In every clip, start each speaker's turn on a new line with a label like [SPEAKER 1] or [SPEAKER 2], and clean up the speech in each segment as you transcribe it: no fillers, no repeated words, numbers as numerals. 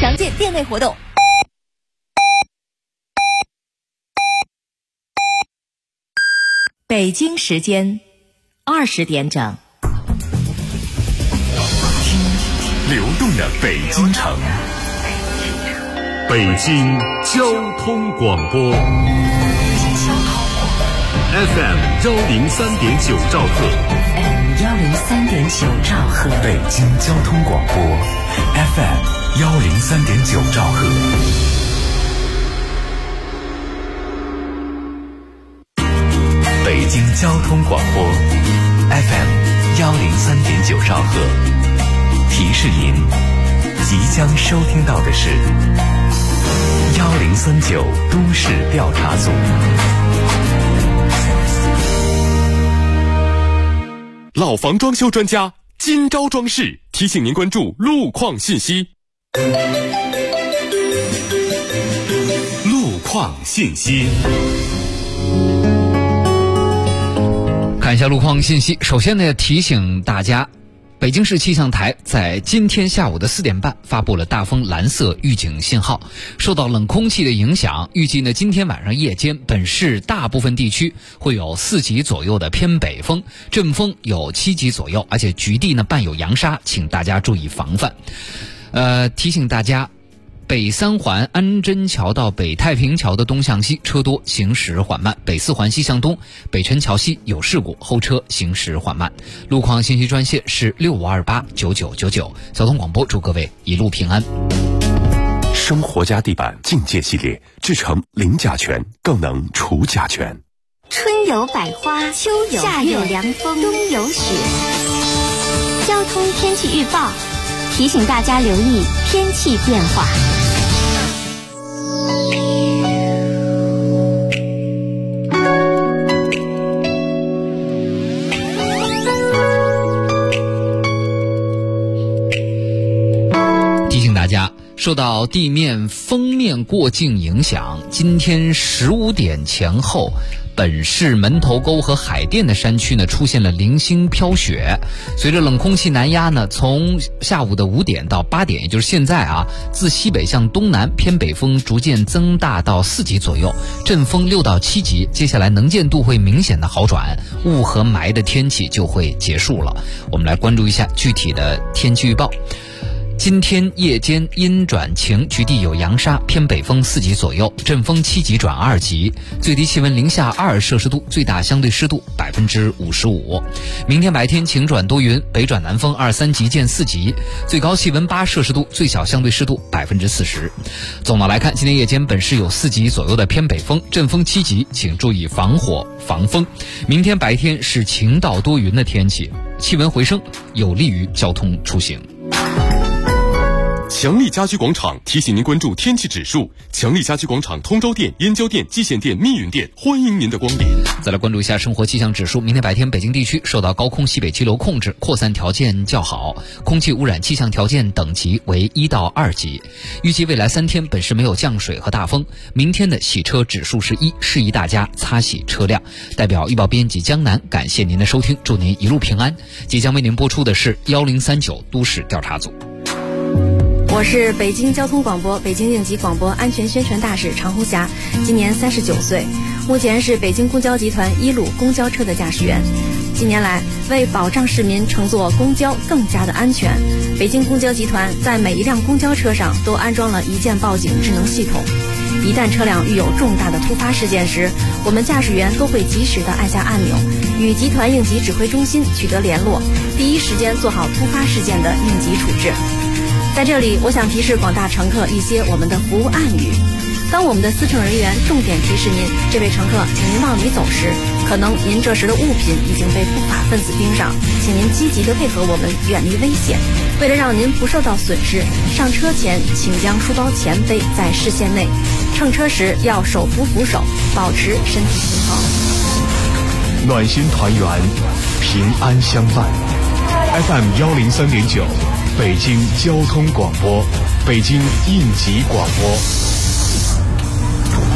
[SPEAKER 1] 详见店内活动。北京时间20点整，
[SPEAKER 2] 流动的北京城，北京交通广播 FM 103.9兆赫，
[SPEAKER 3] 103.9兆赫，
[SPEAKER 2] 北京交通广播 FM 103.9兆赫。北京交通广播 FM 103.9兆赫，提示您即将收听到的是1039都市调查组。老房装修专家今朝装饰提醒您关注路况信息。路况信息。
[SPEAKER 4] 看一下路况信息。首先呢，提醒大家，北京市气象台在今天下午的4点半发布了大风蓝色预警信号。受到冷空气的影响，预计呢今天晚上夜间本市大部分地区会有4级左右的偏北风，阵风有7级左右，而且局地呢伴有扬沙，请大家注意防范。提醒大家，北三环安贞桥到北太平桥的东向西车多，行驶缓慢；北四环西向东，北辰桥西有事故，后车行驶缓慢。路况信息专线是65289999。交通广播祝各位一路平安。
[SPEAKER 2] 生活家地板境界系列，制成零甲醛，更能除甲醛。
[SPEAKER 3] 春有百花，秋有夏有凉风，冬有雪。交通天气预报提醒大家留意天气变化。
[SPEAKER 4] 提醒大家，受到地面锋面过境影响，今天15点前后，本市门头沟和海淀的山区呢出现了零星飘雪。随着冷空气南压呢，从下午的5点到8点，也就是现在啊，自西北向东南偏北风逐渐增大到4级左右，阵风6到7级。接下来能见度会明显的好转，雾和霾的天气就会结束了。我们来关注一下具体的天气预报。今天夜间阴转晴，局地有扬沙，偏北风4级左右，阵风7级转2级，最低气温零下2摄氏度，最大相对湿度55%。明天白天晴转多云，北转南风2、3级见4级，最高气温8摄氏度，最小相对湿度40%。总的来看，今天夜间本市有4级左右的偏北风，阵风7级，请注意防火防风。明天白天是晴到多云的天气，气温回升，有利于交通出行。
[SPEAKER 2] 强力家居广场提醒您关注天气指数。强力家居广场通州店、燕郊店、蓟县店、密云店，欢迎您的光临。
[SPEAKER 4] 再来关注一下生活气象指数。明天白天，北京地区受到高空西北气流控制，扩散条件较好，空气污染气象条件等级为1到2级。预计未来3天，本市没有降水和大风。明天的洗车指数是1，适宜大家擦洗车辆。代表预报编辑江南，感谢您的收听，祝您一路平安。即将为您播出的是1039都市调查组。
[SPEAKER 5] 我是北京交通广播北京应急广播安全宣传大使常红霞，今年39岁，目前是北京公交集团1路公交车的驾驶员。近年来，为保障市民乘坐公交更加的安全，北京公交集团在每一辆公交车上都安装了一键报警智能系统。一旦车辆遇有重大的突发事件时，我们驾驶员都会及时的按下按钮，与集团应急指挥中心取得联络，第一时间做好突发事件的应急处置。在这里，我想提示广大乘客一些我们的服务暗语。当我们的司乘人员重点提示您，这位乘客，请您往里走时，可能您这时的物品已经被不法分子盯上，请您积极的配合我们，远离危险。为了让您不受到损失，上车前请将书包前背在视线内，乘车时要手扶扶手，保持身体平衡。
[SPEAKER 6] 暖心团圆，平安相伴。FM 103.9，北京交通广播，北京应急广播。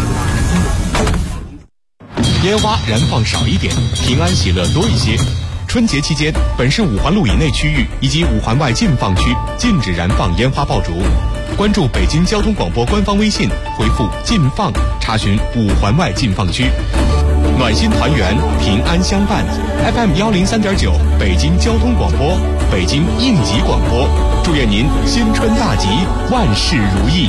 [SPEAKER 6] 烟花燃放少一点，平安喜乐多一些。 春节期间，本市5环路以内区域以及5环外禁放区禁止燃放烟花爆竹。关注北京交通广播官方微信，回复“禁放”查询5环外禁放区。暖心团圆，平安相伴。FM 103.9，北京交通广播，北京应急广播。祝愿您新春大吉，万事如意。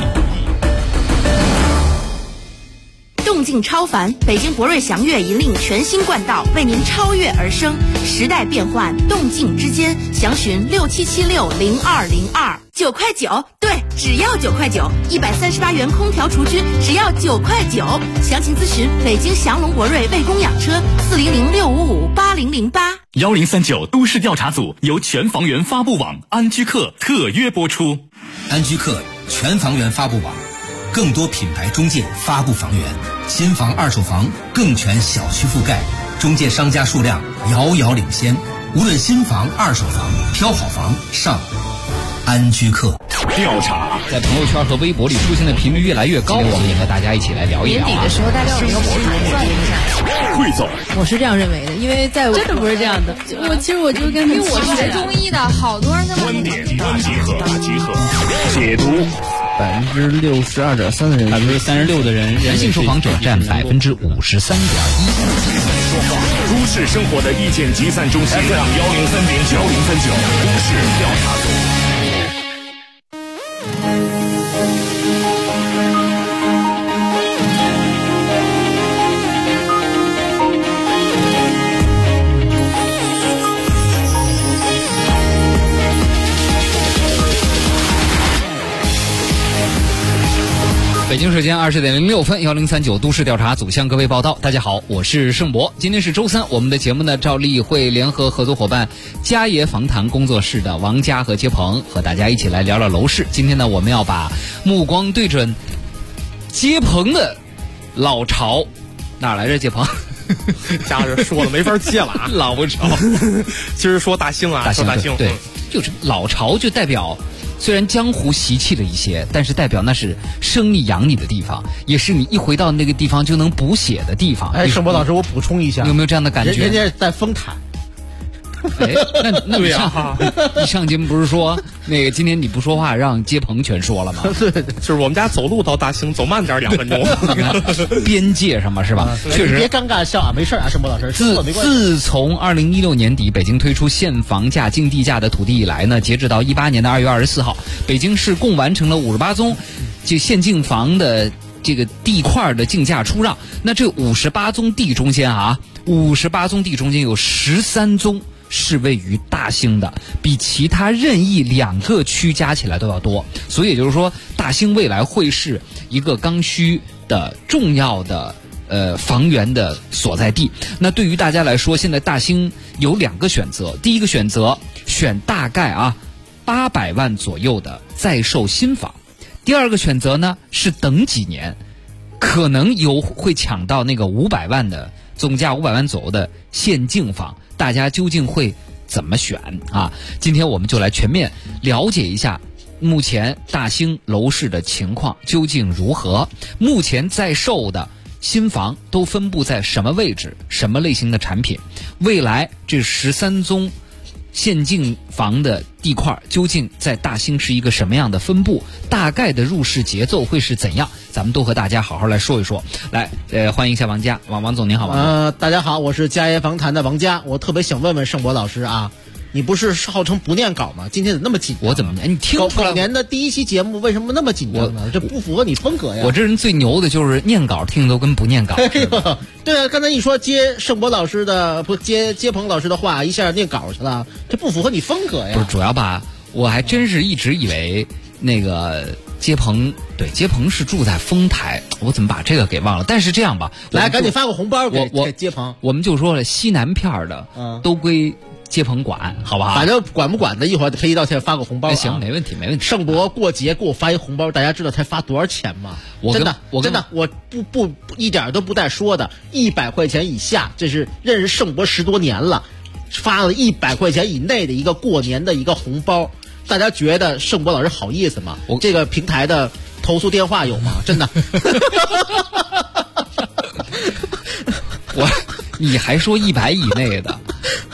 [SPEAKER 7] 动静超凡，北京博瑞祥越引领全新冠道，为您超越而生。时代变换，动静之间，详询67760202，9块9，对，只要9块9，138元空调除菌，只要9块9。详情咨询北京祥龙博瑞卫工养车，40065580008。
[SPEAKER 8] 1039都市调查组由全房源发布网安居客特约播出。
[SPEAKER 9] 安居客全房源发布网，更多品牌中介发布房源，新房二手房更全小区覆盖，中介商家数量遥遥领先。无论新房二手房，挑好房上安居客。
[SPEAKER 8] 调查
[SPEAKER 4] 在朋友圈和微博里出现的频率越来越高，我们也和大家一起来聊一聊。
[SPEAKER 5] 年底的时候，大家有没有盘算一下？
[SPEAKER 8] 汇总，
[SPEAKER 5] 我是这样认为的，因为在真的不是这样的。我就跟因为我学中医的，好多人都
[SPEAKER 8] 观点大集合，解读。
[SPEAKER 10] 62.3%的人
[SPEAKER 4] ，36%的人，男性受访者占53.1%。
[SPEAKER 8] 都市生活的意见集散中心 FM 103.9，都市调查组。
[SPEAKER 4] 北京时间20点06分，1039都市调查组向各位报道。大家好，我是盛博。今天是周三，我们的节目呢，照例会联合合作伙伴佳爷访谈工作室的王佳和接鹏，和大家一起来聊聊楼市。今天呢，我们要把目光对准接鹏的老巢，哪来着？接鹏，
[SPEAKER 10] 家人说了没法接了啊，
[SPEAKER 4] 老巢。
[SPEAKER 10] 今儿说大兴啊，说大兴，
[SPEAKER 4] 对，就是老巢，就代表。虽然江湖习气了一些，但是代表那是生你养你的地方，也是你一回到那个地方就能补血的地方。
[SPEAKER 11] 盛博老师，我补充一下，
[SPEAKER 4] 有没有这样的感觉？
[SPEAKER 11] 人家在丰台。
[SPEAKER 4] 哎，那对呀，你上节目不是说那个今天你不说话，让接鹏全说了吗？
[SPEAKER 10] 对，就是我们家走路到大兴走慢点2分钟。
[SPEAKER 4] 边界上嘛是吧？确实，
[SPEAKER 11] 别尴尬笑啊，没事啊，盛博老师。
[SPEAKER 4] 自从2016年底北京推出限房价、竞地价的土地以来呢，截止到18年的2月24号，北京市共完成了58宗就限竞房的这个地块的竞价出让。那这58宗地中间啊，58宗地中间有13宗。是位于大兴的，比其他任意2个区加起来都要多，所以也就是说，大兴未来会是一个刚需的重要的房源的所在地。那对于大家来说，现在大兴有2个选择，第一个选择选大概800万左右的在售新房，第二个选择呢是等几年，可能会抢到那个500万的总价500万左右的限竞房。大家究竟会怎么选啊？今天我们就来全面了解一下目前大兴楼市的情况究竟如何，目前在售的新房都分布在什么位置，什么类型的产品，未来这13宗限竞房的地块究竟在大兴是一个什么样的分布，大概的入市节奏会是怎样，咱们都和大家好好来说一说。来，欢迎一下王佳，王总您好。
[SPEAKER 11] 大家好，我是佳爷访谈的王佳。我特别想问问盛博老师啊，你不是号称不念稿吗？今天怎么那么紧张？
[SPEAKER 4] 我怎么念？你听出来？
[SPEAKER 11] 狗年的第一期节目为什么那么紧张呢？这不符合你风格呀。
[SPEAKER 4] 我这人最牛的就是念稿听都跟不念稿。
[SPEAKER 11] 对啊，刚才你说接盛博老师的不接鹏老师的话，一下念稿去了，这不符合你风格呀。
[SPEAKER 4] 不是，主要吧，我还真是一直以为那个接鹏是住在丰台，我怎么把这个给忘了？但是这样吧，
[SPEAKER 11] 来赶紧发个红包给接鹏。
[SPEAKER 4] 我们就说了，西南片的都归接鹏管，好不好？
[SPEAKER 11] 反正管不管的，一会儿赔礼道歉，发个红包。
[SPEAKER 4] 行，没问题。
[SPEAKER 11] 盛博过节给我发一红包，大家知道他发多少钱吗？真的，我不一点都不带说的，100块钱以下，这是认识盛博10多年了，发了100块钱以内的一个过年的一个红包，大家觉得盛博老师好意思吗？这个平台的投诉电话有吗？真的。
[SPEAKER 4] 你还说100以内的，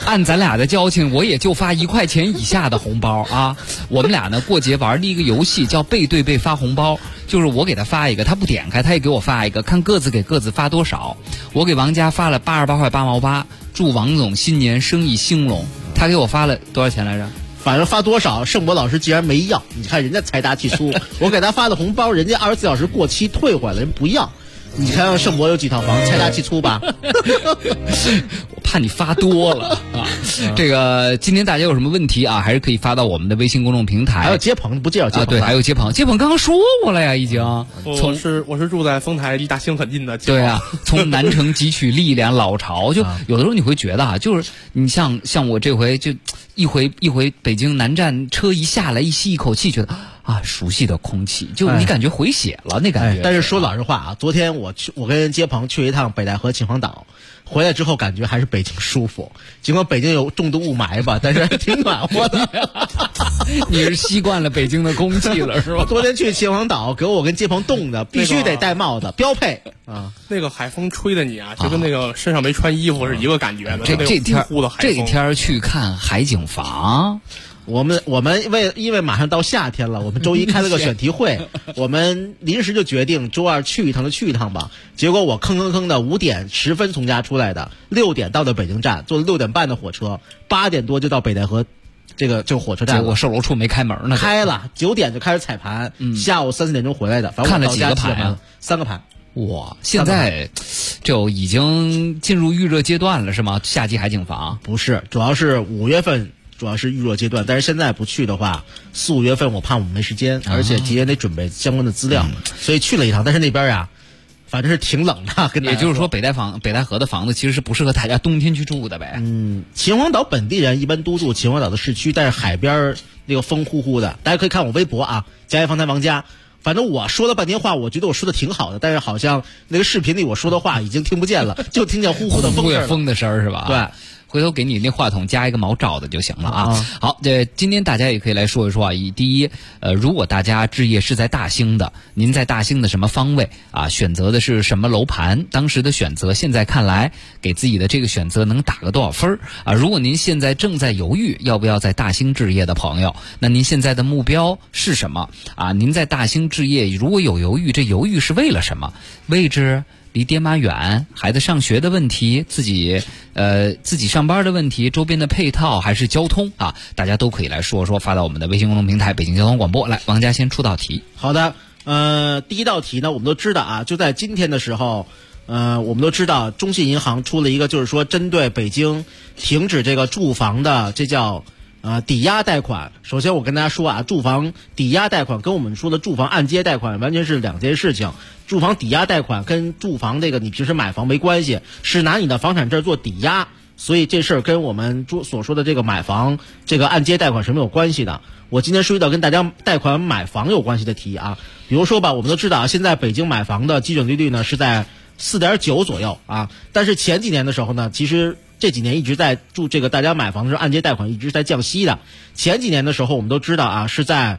[SPEAKER 4] 按咱俩的交情，我也就发1块钱以下的红包啊。我们俩呢过节玩了一个游戏，叫背对背发红包，就是我给他发一个，他不点开，他也给我发一个，看各自给各自发多少。我给王家发了88块8毛8，祝王总新年生意兴隆。他给我发了多少钱来着？
[SPEAKER 11] 反正发多少，盛博老师既然没要，你看人家财大气粗，我给他发的红包，人家24小时过期退回来，人不要。你看盛博有几套房，财大气粗吧？
[SPEAKER 4] 我怕你发多了啊。这个今天大家有什么问题啊，还是可以发到我们的微信公众平台。
[SPEAKER 11] 还有接鹏，不介绍接鹏啊？
[SPEAKER 4] 对，还有接鹏，接鹏刚刚说过了呀，已经。
[SPEAKER 10] 我是住在丰台，离大兴很近的。
[SPEAKER 4] 对啊，从南城汲取力量，老巢就有的时候你会觉得啊，就是你像我这回就一回北京南站车一下来，一吸一口气，觉得啊，熟悉的空气，就你感觉回血了那感觉。
[SPEAKER 11] 但是说老实话啊，昨天我跟接鹏去一趟北戴河秦皇岛，回来之后感觉还是北京舒服。尽管北京有重度雾霾吧，但是挺暖和的。
[SPEAKER 4] 你是习惯了北京的空气了是吧？
[SPEAKER 11] 昨天去秦皇岛，给我跟接鹏冻的，必须得戴帽子，标配啊。
[SPEAKER 10] 那个海风吹的你啊，就跟那个身上没穿衣服是一个感觉的。
[SPEAKER 4] 这天去看海景房。
[SPEAKER 11] 我们因为马上到夏天了，我们周一开了个选题会，我们临时就决定周二去一趟就去一趟吧。结果我吭的5点10分从家出来的，6点到的北京站，坐了6点半的火车，8点多就到北戴河这个火车站了。
[SPEAKER 4] 结果售楼处没开门呢。
[SPEAKER 11] 开了，9点就开始彩盘，下午3、4点钟回来的。反正
[SPEAKER 4] 看了几个盘啊
[SPEAKER 11] ？3个盘。
[SPEAKER 4] 哇，现在就已经进入预热阶段了是吗？夏季海景房
[SPEAKER 11] 不是，主要是5月份。主要是预热阶段，但是现在不去的话，4、5月份我怕我们没时间，而且提前得准备相关的资料，所以去了一趟。但是那边呀，反正是挺冷的。
[SPEAKER 4] 也就是说，北戴河的房子其实是不适合大家冬天去住的呗。
[SPEAKER 11] 秦皇岛本地人一般都住秦皇岛的市区，但是海边那个风呼呼的，大家可以看我微博啊，家业房台王家。反正我说了半天话，我觉得我说的挺好的，但是好像那个视频里我说的话已经听不见了，就听见呼呼的
[SPEAKER 4] 风的声儿是吧？
[SPEAKER 11] 对。
[SPEAKER 4] 回头给你那话筒加一个毛罩的就行了啊。好，今天大家也可以来说一说啊。第一，如果大家置业是在大兴的，您在大兴的什么方位啊？选择的是什么楼盘？当时的选择，现在看来给自己的这个选择能打个多少分啊？如果您现在正在犹豫要不要在大兴置业的朋友，那您现在的目标是什么啊？您在大兴置业如果有犹豫，这犹豫是为了什么？位置？离爹妈远，孩子上学的问题，自己上班的问题，周边的配套还是交通啊？大家都可以来说说，发到我们的微信公众平台北京交通广播。来，王家先出道题。
[SPEAKER 11] 好的，第一道题呢，我们都知道啊，就在今天的时候，我们都知道中信银行出了一个，就是说针对北京停止这个住房的，这叫抵押贷款。首先我跟大家说啊，住房抵押贷款跟我们说的住房按揭贷款完全是两件事情。住房抵押贷款跟住房这个你平时买房没关系，是拿你的房产证做抵押，所以这事儿跟我们所说的这个买房这个按揭贷款是没有关系的。我今天说一道跟大家贷款买房有关系的题啊，比如说吧，我们都知道啊，现在北京买房的基准利率呢是在4.9左右啊，但是前几年的时候呢，其实这几年一直在这个大家买房的时候按揭贷款一直在降息的。前几年的时候我们都知道啊，是在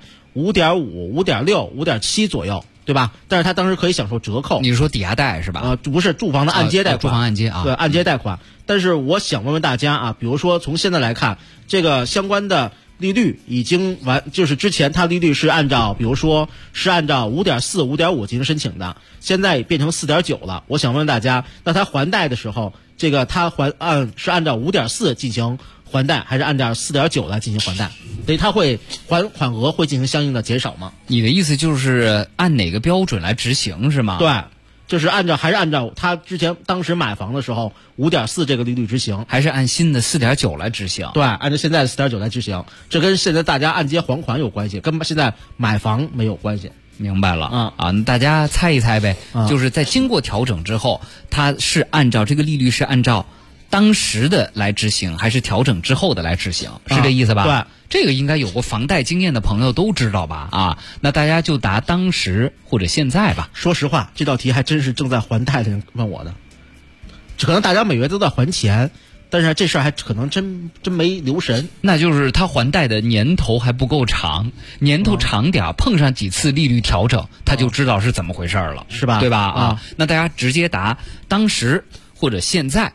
[SPEAKER 11] 5.5、5.6、5.7左右，对吧？但是他当时可以享受折扣。
[SPEAKER 4] 你是说抵押贷是吧？
[SPEAKER 11] 不是，住房的按揭贷款。
[SPEAKER 4] 住房按揭啊。
[SPEAKER 11] 对，按揭贷款。但是我想问问大家啊，比如说从现在来看，这个相关的利率已经就是之前它利率是按照，比如说是按照5.4、5.5进行申请的，现在变成4.9了。我想问问大家，那他还贷的时候，这个他是按照5.4进行还贷，还是按照4.9来进行还贷？所以他会款额会进行相应的减少吗？
[SPEAKER 4] 你的意思就是按哪个标准来执行是吗？
[SPEAKER 11] 对，就是还是按照他当时买房的时候5.4这个利率执行，
[SPEAKER 4] 还是按新的4.9来执行？
[SPEAKER 11] 对，按照现在的4.9来执行，这跟现在大家按揭还款有关系，跟现在买房没有关系。
[SPEAKER 4] 明白了那大家猜一猜呗，就是在经过调整之后，它是按照这个利率是按照当时的来执行，还是调整之后的来执行？是这意思吧？
[SPEAKER 11] 对，
[SPEAKER 4] 这个应该有过房贷经验的朋友都知道吧？那大家就答当时或者现在吧。
[SPEAKER 11] 说实话，这道题还真是正在还贷的人问我的，可能大家每月都在还钱，但是这事儿还可能真没留神。
[SPEAKER 4] 那就是他还贷的年头还不够长，年头长点碰上几次利率调整，他就知道是怎么回事了，
[SPEAKER 11] 是吧？
[SPEAKER 4] 对吧？那大家直接答当时或者现在。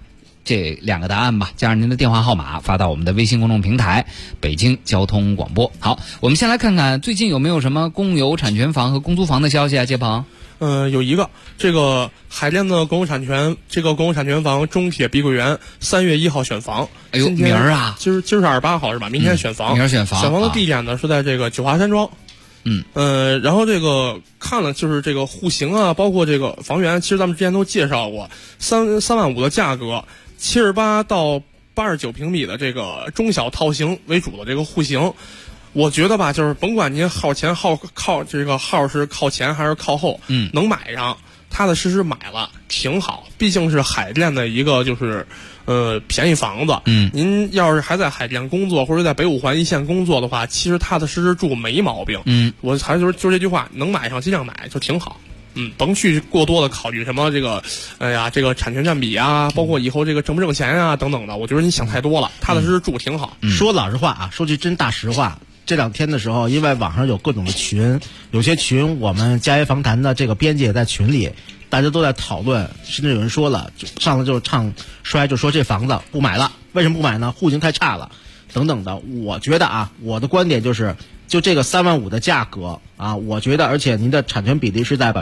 [SPEAKER 4] 这2个答案吧，加上您的电话号码发到我们的微信公众平台北京交通广播。好，我们先来看看最近有没有什么公有产权房和公租房的消息啊，杰鹏。
[SPEAKER 10] 有一个这个海淀的公有产权房中铁碧桂园3月1号选房。
[SPEAKER 4] 哎呦，明儿啊，
[SPEAKER 10] 今儿是28号是吧？明天选房。
[SPEAKER 4] 明儿选房。
[SPEAKER 10] 选房的地点呢是在这个九华山庄。然后这个看了就是这个户型啊，包括这个房源，其实咱们之前都介绍过，3万5的价格，78到89平米的这个中小套型为主的这个户型。我觉得吧，就是甭管您靠这个号是靠前还是靠后，能买上，踏踏实实买了挺好。毕竟是海淀的一个就是便宜房子。您要是还在海淀工作或者在北五环1线工作的话，其实踏踏实实住没毛病。我还是就这句话，能买上尽量买就挺好。甭去过多的考虑什么这个，这个产权占比啊，包括以后这个挣不挣钱啊等等的。我觉得你想太多了，踏踏实实住挺好。
[SPEAKER 11] 说老实话啊，说句真大实话。这2天的时候，因为网上有各种的群，有些群我们佳业房坛的这个编辑也在群里，大家都在讨论，甚至有人说了，上来就唱衰，就说这房子不买了，为什么不买呢？户型太差了，等等的。我觉得啊，我的观点就是，就这个3万5的价格啊，我觉得，而且您的产权比例是在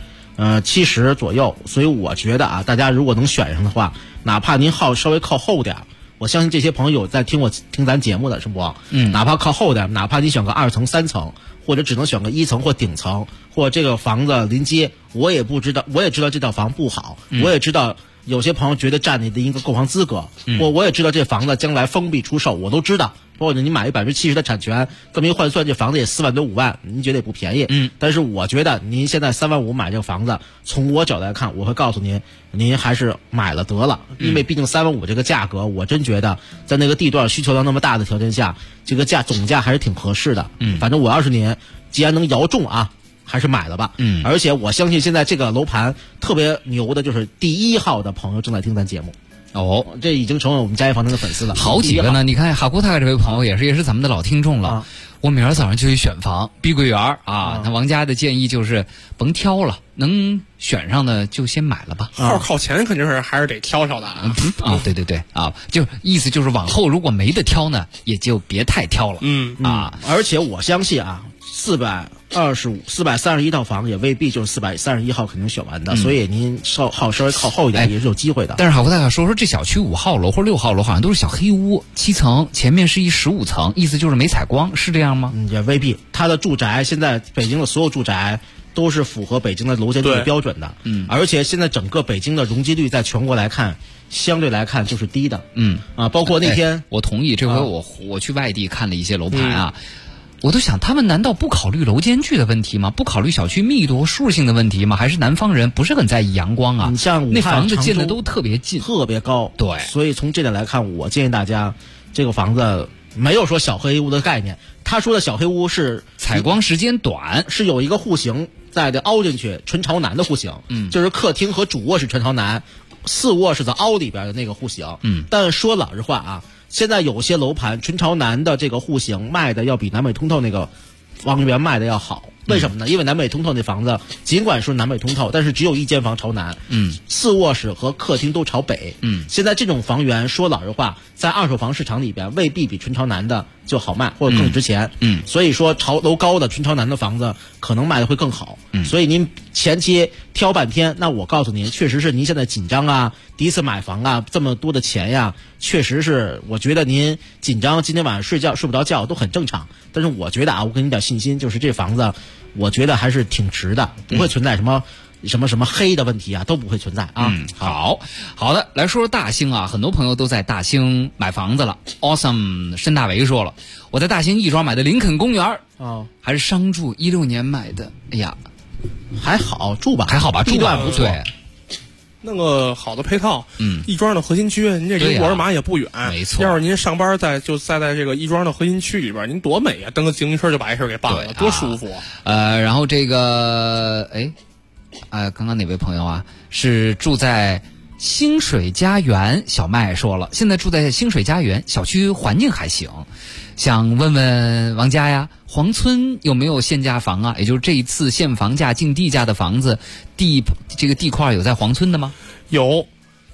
[SPEAKER 11] 70%左右，所以我觉得啊，大家如果能选上的话，哪怕您号稍微靠后点。我相信这些朋友在听咱节目的是不？哪怕靠后点，哪怕你选个2层、3层，或者只能选个1层或顶层，或者这个房子临街，我也知道这套房不好，我也知道有些朋友觉得占你的一个购房资格，我也知道这房子将来封闭出售，我都知道。包括你买70%的产权，这么一换算，这房子也4万多5万，您觉得也不便宜。但是我觉得您现在3万5买这个房子，从我角度来看，我会告诉您还是买了得了，因为毕竟3万5这个价格，我真觉得在那个地段需求量那么大的条件下，这个总价还是挺合适的。反正我要是您，既然能摇中啊，还是买了吧。而且我相信现在这个楼盘特别牛的就是第1号的朋友正在听咱节目。这已经成为我们佳业房坛的粉丝了，
[SPEAKER 4] 好几个呢。你看哈库泰这位朋友也是咱们的老听众了。我明儿早上就去选房，碧桂园啊。那王家的建议就是甭挑了，能选上的就先买了吧。
[SPEAKER 10] 号靠前肯定是还是得挑上的
[SPEAKER 4] 对啊，就意思就是往后如果没得挑呢，也就别太挑了。
[SPEAKER 11] 而且我相信啊，431套房也未必就是431号肯定选完的，所以您稍微靠后一点也是有机会的。
[SPEAKER 4] 但是好，大家说这小区5号楼或者6号楼好像都是小黑屋，7层，前面是一15层，意思就是没采光，是这样吗？
[SPEAKER 11] 也未必。它的住宅现在北京的所有住宅都是符合北京的楼间距标准的。而且现在整个北京的容积率在全国来看，相对来看就是低的。包括那天
[SPEAKER 4] 我同意，这回我去外地看了一些楼盘啊。我都想，他们难道不考虑楼间距的问题吗？不考虑小区密度和舒适性的问题吗？还是南方人不是很在意阳光啊？
[SPEAKER 11] 你像
[SPEAKER 4] 那房子建的都特别近，
[SPEAKER 11] 特别高。
[SPEAKER 4] 对，
[SPEAKER 11] 所以从这点来看，我建议大家，这个房子没有说小黑屋的概念。他说的小黑屋是
[SPEAKER 4] 采光时间短，
[SPEAKER 11] 是有一个户型在这凹进去，纯朝南的户型。就是客厅和主卧是纯朝南，4卧是在凹里边的那个户型。但说老实话啊。现在有些楼盘纯朝南的这个户型卖的要比南北通透那个房源卖的要好，为什么呢？因为南北通透那房子尽管说南北通透，但是只有1间房朝南，4卧室和客厅都朝北。现在这种房源说老实话，在二手房市场里边未必比纯朝南的就好卖或者更值钱。所以说朝楼高的纯朝南的房子可能卖的会更好。所以您前期挑半天，那我告诉您，确实是您现在紧张啊，第一次买房啊，这么多的钱呀，确实是我觉得您紧张，今天晚上睡不着觉都很正常。但是我觉得啊，我给你点信心，就是这房子我觉得还是挺值的，不会存在什么黑的问题啊，都不会存在啊。
[SPEAKER 4] 好的，来说说大兴啊，很多朋友都在大兴买房子了。Awesome 申大为说了，我在大兴亦庄买的林肯公园还是商住16年买的。哎呀，
[SPEAKER 11] 还好住吧，
[SPEAKER 4] 还好吧，
[SPEAKER 11] 地段不错。
[SPEAKER 10] 那个好的配套，亦庄的核心区，您这离沃尔玛也不远，
[SPEAKER 4] 没错。
[SPEAKER 10] 要是您上班在这个亦庄的核心区里边，您多美啊！蹬个自行车就把这事给办了，多舒服。
[SPEAKER 4] 然后这个，刚刚哪位朋友啊，是住在星水家园？小麦说了，现在住在星水家园，小区环境还行。想问问王家呀，黄村有没有限价房啊？也就是这一次限房价、竞地价的房子，这个地块有在黄村的吗？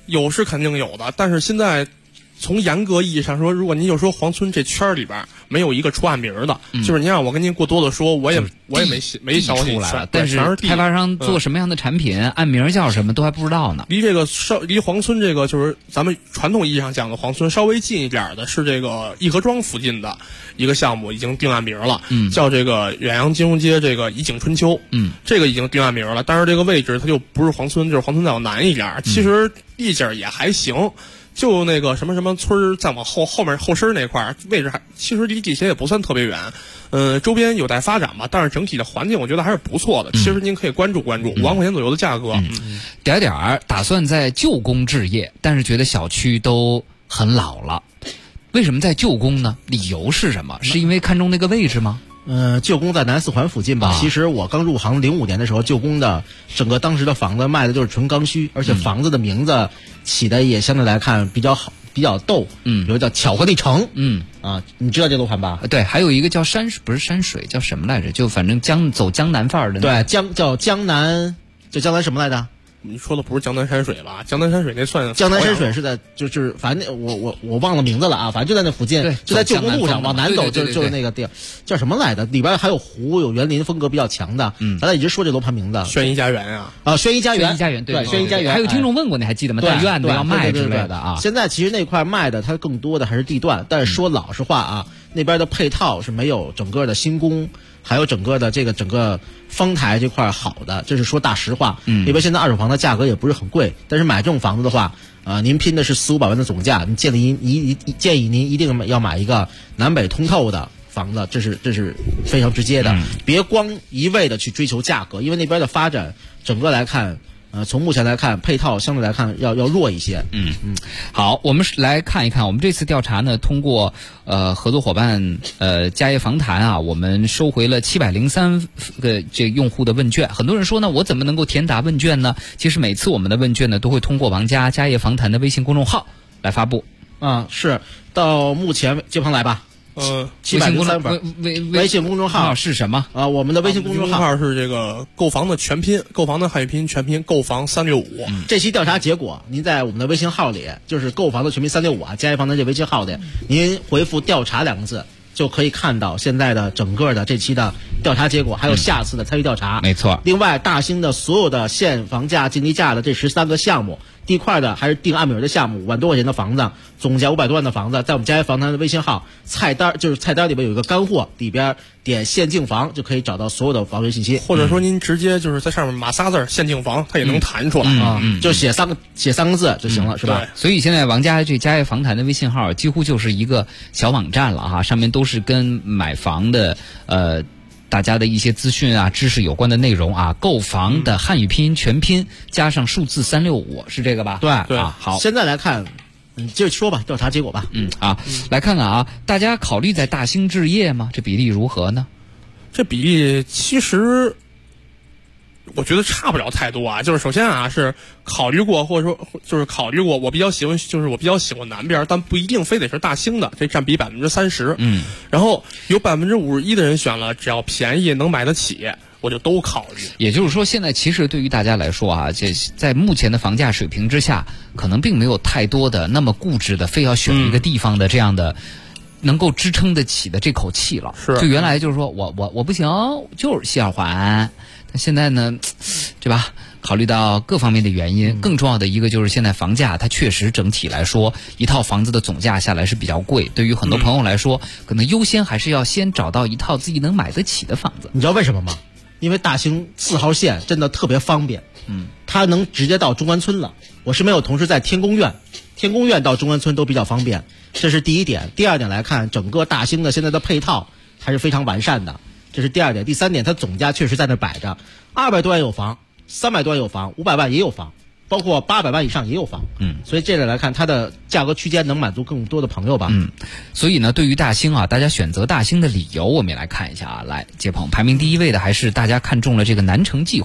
[SPEAKER 10] 有是肯定有的，但是现在从严格意义上说，如果您就说黄村这圈里边没有一个出案名的，就是您让我跟您过多的说，我也没消息
[SPEAKER 4] 出来了。但是开发商做什么样的产品，案名叫什么都还不知道呢。
[SPEAKER 10] 离黄村这个就是咱们传统意义上讲的黄村稍微近一点的是这个颐和庄附近的一个项目已经定案名了，叫这个远洋金融街这个怡景春秋，这个已经定案名了，但是这个位置它就不是黄村，就是黄村再往南一点，其实地界也还行。就那个什么什么村再往后面后身那块位置其实离地铁也不算特别远，周边有待发展吧，但是整体的环境我觉得还是不错的。其实您可以关注关注，5万块钱左右的价格。
[SPEAKER 4] 点打算在旧宫置业，但是觉得小区都很老了。为什么在旧宫呢？理由是什么？是因为看中那个位置吗？
[SPEAKER 11] 旧宫在南四环附近吧。其实我刚入行05年的时候，旧宫的整个当时的房子卖的就是纯刚需，而且房子的名字起的也相对来看比较好，比较逗。有个叫巧克力城。你知道这楼盘吧？
[SPEAKER 4] 对，还有一个叫不是山水，叫什么来着？就反正走江南范儿的。
[SPEAKER 11] 对，叫江南什么来着？
[SPEAKER 10] 你说的不是江南山水吧？江南山水那算
[SPEAKER 11] 江南山水是在就是反正我忘了名字了啊，反正就在那附近，就在旧宫路上往南走，就是那个地儿叫什么来的？里边还有湖，有园林风格比较强的。咱俩一直说这楼盘名字，
[SPEAKER 10] 轩逸家园啊，
[SPEAKER 11] 轩逸家园，
[SPEAKER 4] 对，
[SPEAKER 11] 轩逸家园。
[SPEAKER 4] 还有听众问过你还记得吗？在院子要卖之类的啊。
[SPEAKER 11] 现在其实那块卖的它更多的还是地段，但是说老实话啊，那边的配套是没有整个的新宫还有整个的整个方台这块好的，这是说大实话。因为现在二手房的价格也不是很贵，但是买这种房子的话，您拼的是400-500万的总价，你建议您一定要买一个南北通透的房子，这是非常直接的，别光一味的去追求价格，因为那边的发展整个来看。从目前来看，配套相对来看要弱一些。
[SPEAKER 4] 好，我们来看一看，我们这次调查呢，通过合作伙伴嘉业房谈啊，我们收回了703个这用户的问卷。很多人说呢，我怎么能够填答问卷呢？其实每次我们的问卷呢，都会通过王嘉业房谈的微信公众号来发布。
[SPEAKER 11] 是到目前接旁来吧。703本微信公众号
[SPEAKER 4] 是什么
[SPEAKER 11] 我们的微信公众
[SPEAKER 10] 号是这个购房的全拼，购房的汉语拼音全拼，购房365。
[SPEAKER 11] 这期调查结果，您在我们的微信号里，就是购房的全拼365啊，嘉业房的这微信号里，您回复调查2个字，就可以看到现在的整个的这期的调查结果，还有下次的参与调查。
[SPEAKER 4] 没错。
[SPEAKER 11] 另外，大兴的所有的现房价、净地价的这13个项目，地块的还是定按名的项目，5万多块钱的房子，总价500多万的房子，在我们嘉业房谈的微信号菜单，就是菜单里边有一个干货，里边点现净房就可以找到所有的房源信息。
[SPEAKER 10] 或者说您直接就是在上面码仨字现净房，它也能弹出来
[SPEAKER 11] 就写三个字就行了，是吧？
[SPEAKER 4] 所以现在王嘉这嘉业房谈的微信号几乎就是一个小网站了哈，上面都是跟买房的大家的一些资讯啊、知识有关的内容啊，购房的汉语拼音全拼加上数字365，是这个吧？
[SPEAKER 11] 对
[SPEAKER 4] 好，
[SPEAKER 11] 现在来看，接着说吧，调查结果吧。
[SPEAKER 4] 来看看啊，大家考虑在大兴置业吗？这比例如何呢？
[SPEAKER 10] 这比例其实我觉得差不了太多啊，就是首先啊是考虑过，或者说就是考虑过，我比较喜欢南边，但不一定非得是大兴的，这占比30%。然后有51%的人选了，只要便宜能买得起，我就都考虑。
[SPEAKER 4] 也就是说，现在其实对于大家来说啊，这在目前的房价水平之下，可能并没有太多的那么固执的非要选一个地方的这样的。能够支撑得起的这口气了，就原来就是说我不行，就是西二环，但现在呢，对吧？考虑到各方面的原因，更重要的一个就是现在房价它确实整体来说，一套房子的总价下来是比较贵。对于很多朋友来说，可能优先还是要先找到一套自己能买得起的房子。
[SPEAKER 11] 你知道为什么吗？因为大兴4号线真的特别方便，它能直接到中关村了。我身边有同事在天宫院到中关村都比较方便，这是第一点。第二点来看，整个大兴的现在的配套还是非常完善的，这是第二点。第三点，它总价确实在那摆着，200多万有房，300多万有房，500万也有房，包括800万以上也有房。所以这点来看，它的价格区间能满足更多的朋友吧。
[SPEAKER 4] 所以呢，对于大兴啊，大家选择大兴的理由，我们也来看一下啊。来，接鹏排名第1位的还是大家看中了这个南城计划。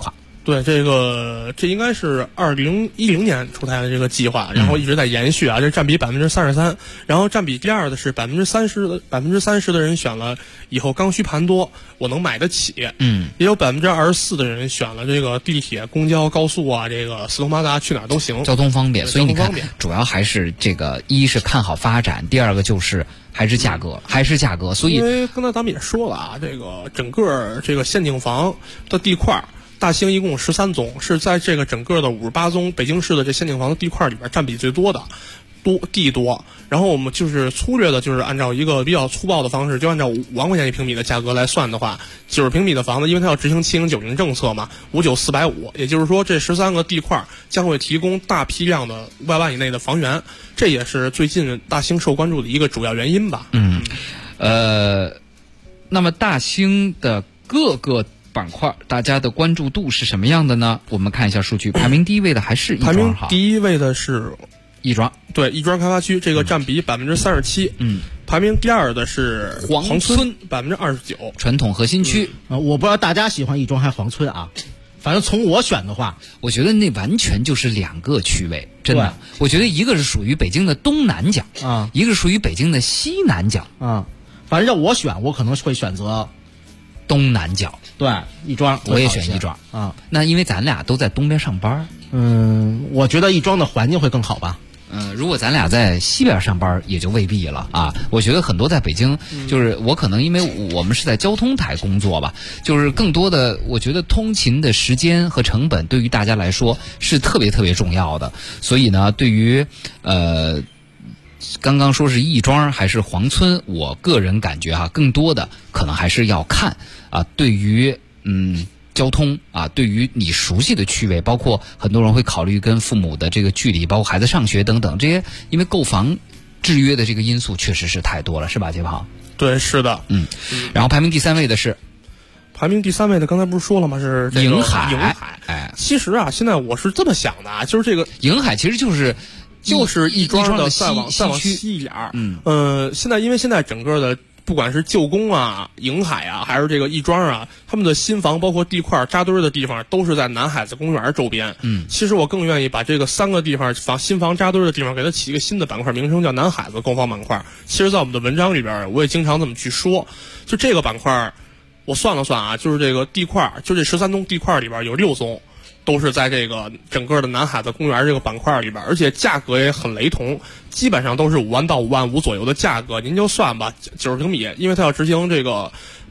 [SPEAKER 10] 对，这应该是2010年出台的这个计划，然后一直在延续啊，这占比33%，然后占比第二的是30%的人选了以后刚需盘多，我能买得起，也有24%的人选了这个地铁、公交、高速啊，这个四通八达，去哪儿都行，
[SPEAKER 4] 交通方便。所以你看，主要还是这个，一是看好发展，第二个就是还是价格，所以
[SPEAKER 10] 因为刚才咱们也说了啊，这个整个这个限定房的地块。大兴一共13宗，是在这个整个的58宗北京市的这限定房的地块里边占比最多的，地多。然后我们就是粗略的，就是按照一个比较粗暴的方式，就按照5万块钱一平米的价格来算的话，90平米的房子，因为它要执行7090政策嘛，59450，也就是说这13个地块将会提供大批量的500万以内的房源，这也是最近大兴受关注的一个主要原因吧。
[SPEAKER 4] 那么大兴的各个板块大家的关注度是什么样的呢？我们看一下数据，排名第一位的还是亦庄。
[SPEAKER 10] 排名第一位的是
[SPEAKER 4] 亦庄，
[SPEAKER 10] 对，亦庄开发区，这个占比37%。排名第二的是黄村29%，
[SPEAKER 4] 传统核心区。
[SPEAKER 11] 我不知道大家喜欢亦庄还是黄村啊，反正从我选的话，
[SPEAKER 4] 我觉得那完全就是2个区位，真的。我觉得一个是属于北京的东南角啊，一个属于北京的西南角
[SPEAKER 11] 啊。反正让我选，我可能会选择
[SPEAKER 4] 东南角。
[SPEAKER 11] 对，亦庄，
[SPEAKER 4] 我也选亦庄啊。那因为咱俩都在东边上班，
[SPEAKER 11] 我觉得亦庄的环境会更好吧。
[SPEAKER 4] 如果咱俩在西边上班，也就未必了啊。我觉得很多在北京，就是我可能因为我们是在交通台工作吧，就是更多的我觉得通勤的时间和成本对于大家来说是特别特别重要的。所以呢，对于刚刚说是亦庄还是黄村，我个人感觉哈，更多的可能还是要看啊，对于交通啊，对于你熟悉的区位，包括很多人会考虑跟父母的这个距离，包括孩子上学等等这些，因为购房制约的这个因素确实是太多了，是吧，杰胖？
[SPEAKER 10] 对，是的。
[SPEAKER 4] 然后排名第3位的是，
[SPEAKER 10] 排名第3位的刚才不是说了吗？是这个
[SPEAKER 4] 瀛海。
[SPEAKER 10] 其实啊，现在我是这么想的啊，就是这个
[SPEAKER 4] 瀛海其实就是
[SPEAKER 10] 亦庄的再往西一点现在因为现在整个的不管是旧宫啊、瀛海啊，还是这个亦庄啊，他们的新房包括地块扎堆的地方都是在南海子公园周边。其实我更愿意把这个3个地方新房扎堆的地方给它起一个新的板块名称，叫南海子购房板块。其实在我们的文章里边我也经常这么去说，就这个板块我算了算啊，就是这个地块，就这13宗地块里边有6宗都是在这个整个的南海子公园这个板块里边，而且价格也很雷同，基本上都是5万到5万5左右的价格。您就算吧，90平米，因为它要执行这个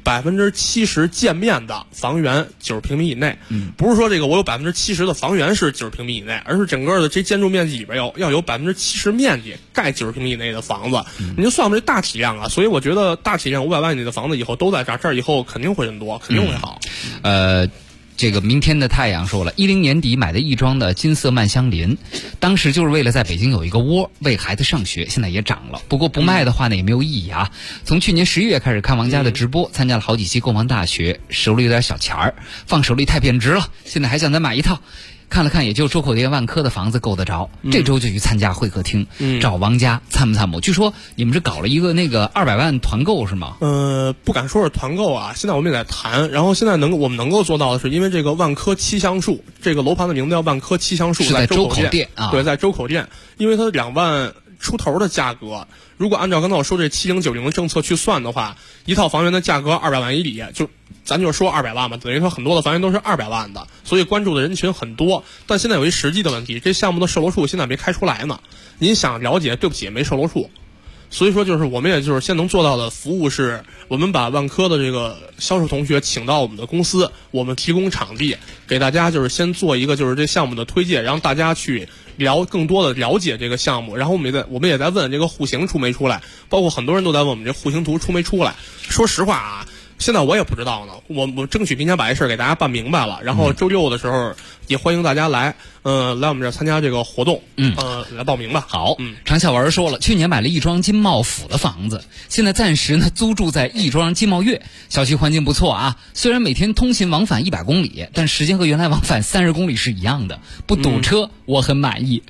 [SPEAKER 10] 70%建面的房源90平米以内，不是说这个我有70%的房源是90平米以内，而是整个的这建筑面积里边要有70%面积盖90平米以内的房子。您就算吧，这大体量啊，所以我觉得大体量500万以内的房子以后都在这儿以后肯定会人多，肯定会好。
[SPEAKER 4] 这个明天的太阳说了，10年底买的亦庄的金色曼香林，当时就是为了在北京有一个窝，为孩子上学，现在也涨了。不过不卖的话呢也没有意义啊。从去年11月开始看王家的直播，参加了好几期购房大学，手里有点小钱儿，放手里太贬值了，现在还想再买一套。看了看，也就周口店万科的房子够得着。这周就去参加会客厅，找王家参不参谋？据说你们是搞了一个那个200万团购是吗？
[SPEAKER 10] 不敢说是团购啊，现在我们也在谈。然后现在我们能够做到的是，因为这个万科7橡树，这个楼盘的名字叫万科7橡树，
[SPEAKER 4] 是在周口店
[SPEAKER 10] 啊。对，在周口店，因为它2万出头的价格，如果按照刚才我说这7090的政策去算的话，一套房源的价格200万以里，就咱就说200万嘛，等于说很多的房源都是200万的，所以关注的人群很多。但现在有一实际的问题，这项目的售楼处现在没开出来呢。您想了解，对不起，没售楼处。所以说就是我们也就是现能做到的服务是，我们把万科的这个销售同学请到我们的公司，我们提供场地给大家，就是先做一个就是这项目的推荐，让大家去更多的了解这个项目。然后我们也在问这个户型出没出来，包括很多人都在问我们这户型图出没出来。说实话啊，现在我也不知道呢，我争取明天把这事给大家办明白了。然后周6的时候也欢迎大家来我们这儿参加这个活动，来报名吧。
[SPEAKER 4] 好，常小文说了，去年买了亦庄金茂府的房子，现在暂时呢租住在亦庄金茂悦，小区环境不错啊，虽然每天通勤往返100公里，但时间和原来往返30公里是一样的，不堵车，我很满意。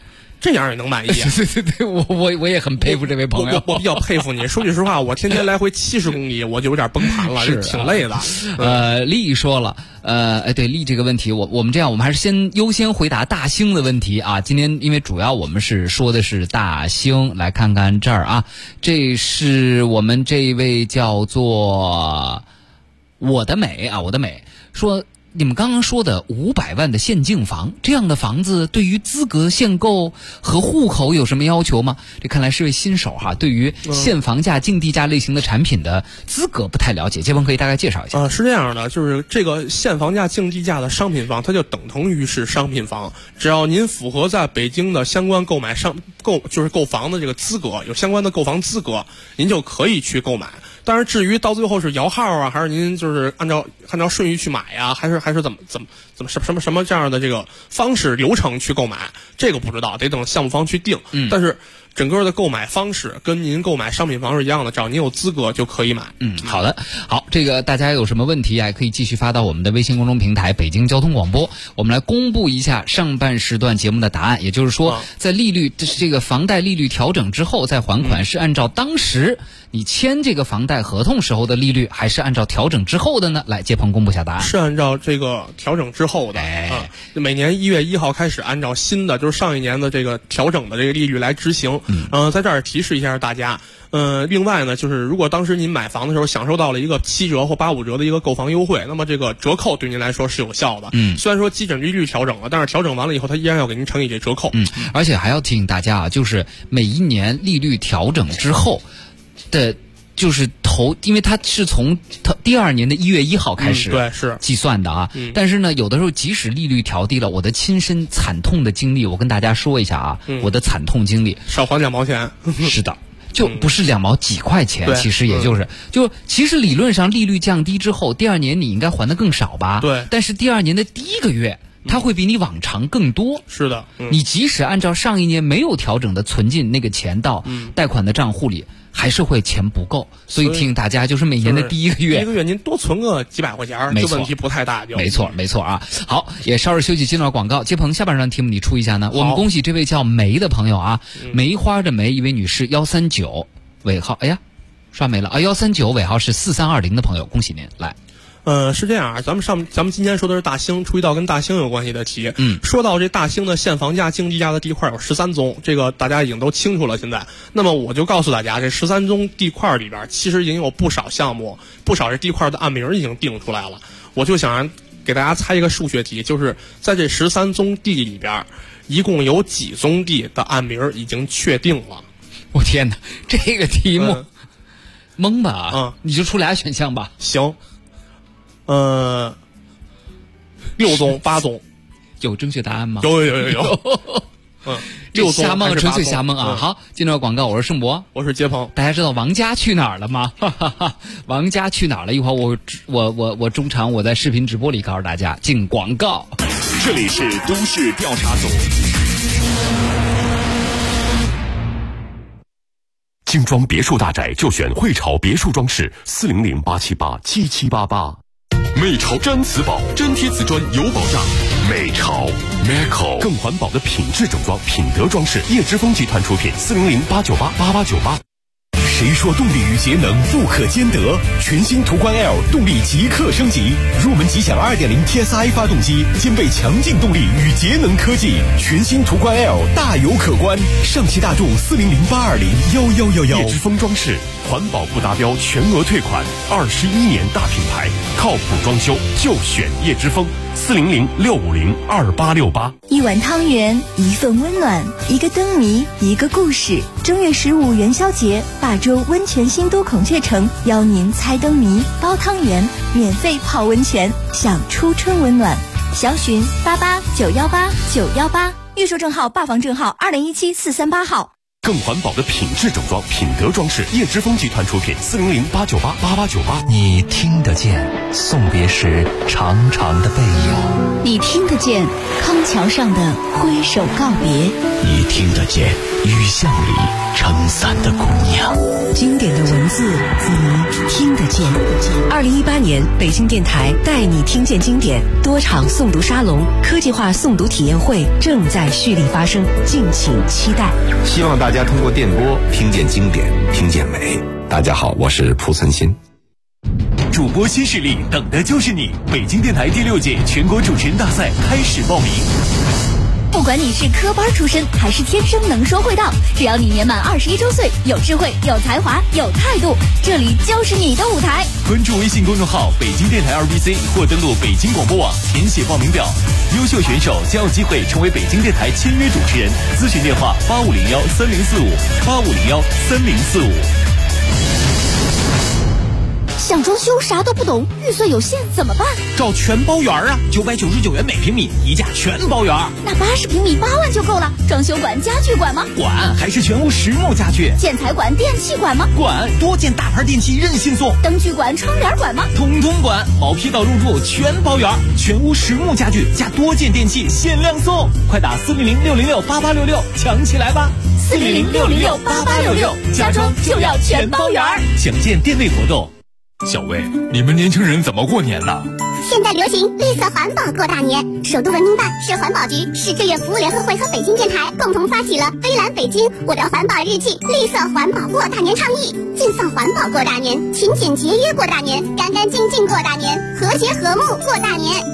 [SPEAKER 10] 这样也能满意？
[SPEAKER 4] 对，我也很佩服这位朋友，
[SPEAKER 10] 我比较佩服你。说句实话，我天天来回70公里，我就有点崩盘了，是挺累的。
[SPEAKER 4] 丽说了，对丽这个问题，我们这样，我们还是先优先回答大兴的问题啊。今天因为主要我们是说的是大兴，来看看这儿啊，这是我们这位叫做我的美啊，我的美说。你们刚刚说的500万的限竞房，这样的房子对于资格限购和户口有什么要求吗？这看来是位新手哈，对于限房价、竞地价类型的产品的资格不太了解，接鹏可以大概介绍一下。
[SPEAKER 10] 是这样的，就是这个限房价、竞地价的商品房，它就等同于是商品房，只要您符合在北京的相关购房的这个资格，有相关的购房资格，您就可以去购买。当然，至于到最后是摇号啊，还是您就是按照顺序去买呀，还是怎么什么这样的这个方式流程去购买，这个不知道，得等项目方去定。但是整个的购买方式跟您购买商品房是一样的，只要您有资格就可以买。
[SPEAKER 4] 好的，好，这个大家有什么问题啊，可以继续发到我们的微信公众平台北京交通广播，我们来公布一下上半时段节目的答案。也就是说，在利率这个房贷利率调整之后再还款，是按照当时你签这个房贷合同时候的利率，还是按照调整之后的呢？来，接鹏公布下答案。
[SPEAKER 10] 是按照这个调整之后的，每年1月1号开始按照新的，就是上一年的这个调整的这个利率来执行。在这儿提示一下大家。另外呢，就是如果当时您买房的时候享受到了一个7折或85折的一个购房优惠，那么这个折扣对您来说是有效的。虽然说基准利率调整了，但是调整完了以后，它依然要给您乘以这折扣。
[SPEAKER 4] 而且还要提醒大家啊，就是每一年利率调整之后的，就是因为它是从第2年的1月1号开始计算的啊。但是呢，有的时候即使利率调低了，我的亲身惨痛的经历，我跟大家说一下啊，我的惨痛经历，
[SPEAKER 10] 少还2毛钱。
[SPEAKER 4] 是的。就不是2毛几块钱，其实也其实理论上利率降低之后，第2年你应该还的更少吧？
[SPEAKER 10] 对。
[SPEAKER 4] 但是第2年的第1个月，它会比你往常更多。
[SPEAKER 10] 是的。
[SPEAKER 4] 你即使按照上一年没有调整的存进那个钱到贷款的账户里，还是会钱不够。所以提醒大家，就是每年的第1个月，
[SPEAKER 10] 第1个月您多存个几百块钱，这问题不太大。
[SPEAKER 4] 没错啊。好，也稍事休息，进入广告。接鹏，下半段题目你出一下呢？我们恭喜这位叫梅的朋友啊，梅花的梅，一位女士，139尾号，哎呀，刷没了啊！139尾号是4320的朋友，恭喜您来。
[SPEAKER 10] 是这样啊，咱们今天说的是大兴，出一道跟大兴有关系的题。说到这大兴的限房价、竞地价的地块有13宗，这个大家已经都清楚了。现在，那么我就告诉大家，这13宗地块里边，其实已经有不少项目、不少这地块的案名已经定出来了。我就想给大家猜一个数学题，就是在这13宗地里边，一共有几宗地的案名已经确定了？
[SPEAKER 4] 我天哪，这个题目懵吧？你就出俩选项吧。
[SPEAKER 10] 行。6宗、8宗，
[SPEAKER 4] 有正确答案吗？
[SPEAKER 10] 有。
[SPEAKER 4] 6宗瞎蒙，纯粹瞎蒙啊！好，进入广告，我是盛博，
[SPEAKER 10] 我是接鹏。
[SPEAKER 4] 大家知道王家去哪儿了吗？王家去哪儿了？一会儿我中场我在视频直播里告诉大家。进广告，
[SPEAKER 12] 这里是都市调查组。精装别墅大宅就选汇潮别墅装饰，400-878-7788。美潮毡瓷宝，粘贴瓷砖有保障。美潮 Meco 更环保的品质整装，品德装饰，叶之峰集团出品，400-898-8898。谁说动力与节能不可兼得？全新途观 L 动力即刻升级，入门即享 2.0 TSI 发动机，兼备强劲动力与节能科技。全新途观 L 大有可观，上汽大众400-820-1111。叶之峰装饰，环保不达标全额退款，21年大品牌，靠谱装修就选叶之峰，400-650-2868。
[SPEAKER 13] 一碗汤圆，一份温暖，一个灯谜，一个故事。正月15元宵节，霸州温泉新都孔雀城邀您猜灯谜、包汤圆，免费泡温泉，享初春温暖。详询88918918，预售证号、霸房证号2017-438号。
[SPEAKER 12] 更环保的品质整装，品德装饰，叶之峰集团出品，400-898-8898。
[SPEAKER 2] 你听得见送别时长长的背影。
[SPEAKER 13] 你听得见康桥上的挥手告别，
[SPEAKER 14] 你听得见雨巷里撑伞的姑娘。
[SPEAKER 15] 经典的文字，你听得见。2018年，北京电台带你听见经典多场诵读沙龙、科技化诵读体验会正在蓄力发生，敬请期待。
[SPEAKER 16] 希望大家通过电波听见经典，听见美。大家好，我是濮存昕。
[SPEAKER 8] 主播新势力，等的就是你！北京电台第6届全国主持人大赛开始报名。
[SPEAKER 3] 不管你是科班出身还是天生能说会道，只要你年满21周岁，有智慧、有才华、有态度，这里就是你的舞台。
[SPEAKER 8] 关注微信公众号北京电台2BC 或登录北京广播网填写报名表，优秀选手将有机会成为北京电台签约主持人。咨询电话8501-3045，8501-3045。
[SPEAKER 3] 想装修啥都不懂，预算有限怎么办？
[SPEAKER 17] 找全包园啊，999元每平米，一价全包园。
[SPEAKER 3] 那80平米8万就够了。装修管、家具管吗？
[SPEAKER 17] 管，还是全屋实木家具。
[SPEAKER 3] 建材管、电器管吗？
[SPEAKER 17] 管，多件大牌电器任性送。
[SPEAKER 3] 灯具管、窗帘管吗？
[SPEAKER 17] 统统管，毛坯到入住全包园，全屋实木家具加多件电器限量送，快打400-606-8866抢起来吧
[SPEAKER 3] ！400-606-8866，家装就要全包园。
[SPEAKER 8] 详见店内活动。小薇，你们年轻人怎么过年呢？
[SPEAKER 18] 现在流行绿色环保过大年，首都文明办、市环保局、市志愿服务联合会和北京电台共同发起了微蓝北京我的环保日记绿色环保过大年倡议，尽放环保过大年，勤俭节约过大年，干干净净过大年，和谐和睦过大年。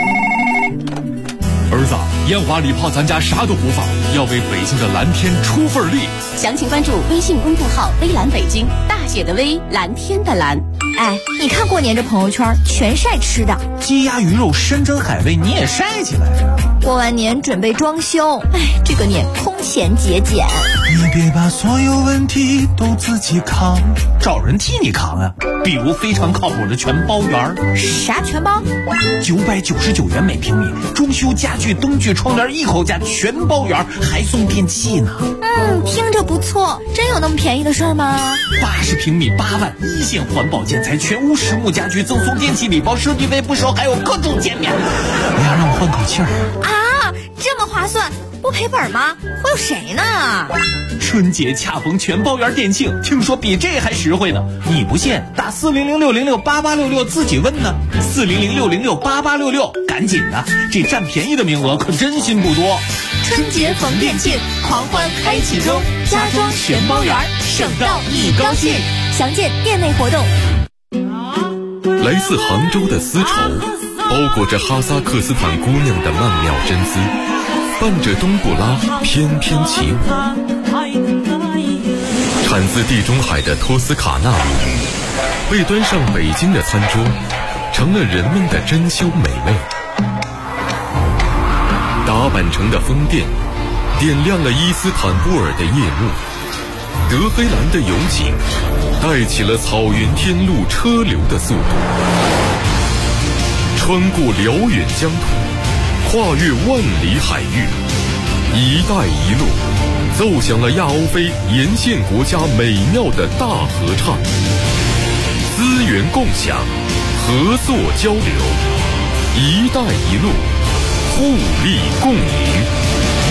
[SPEAKER 8] 儿子，烟花里怕咱家啥都不放，要为北京的蓝天出份力。
[SPEAKER 7] 详情关注微信公众号微蓝北京，大写的微，蓝天的蓝。
[SPEAKER 1] 哎，你看过年这朋友圈全晒吃的，
[SPEAKER 17] 鸡鸭鱼肉、山珍海味你也晒起来呀。
[SPEAKER 1] 过完年准备装修，哎，这个年空前节俭。
[SPEAKER 17] 你别把所有问题都自己扛，找人替你扛啊。比如非常靠谱的全包园。
[SPEAKER 1] 啥全包
[SPEAKER 17] ？999元每平米，装修家具、灯具、窗帘一口价，全包园，还送电器呢。
[SPEAKER 1] 听着不错，真有那么便宜的事儿吗
[SPEAKER 17] ？80平米8万，一线环保建材，全屋实木家具，赠送电器礼包，设计费不收，还有各种减免。哎呀，让我换口气儿
[SPEAKER 1] 啊！这么划算，不赔本吗？会有谁呢？
[SPEAKER 17] 春节恰逢全包园店庆，听说比这还实惠呢。你不信，打400-606-8866自己问呢。400-606-8866，赶紧的，这占便宜的名额可真心不多。
[SPEAKER 7] 春节逢店庆，狂欢开启中，家装全包园，省到你高兴。
[SPEAKER 3] 详见店内活动。
[SPEAKER 12] 来自杭州的丝绸，包裹着哈萨克斯坦姑娘的曼妙真姿，伴着冬不拉翩翩起舞。产自地中海的托斯卡纳米，被端上北京的餐桌，成了人们的珍馐美味。达坂城的风电点亮了伊斯坦布尔的夜幕，德黑兰的油井带起了草原天路车流的速度，穿过辽远疆土，跨越万里海域，一带一路奏响了亚欧非沿线国家美妙的大合唱，资源共享，合作交流，一带一路，互利共赢。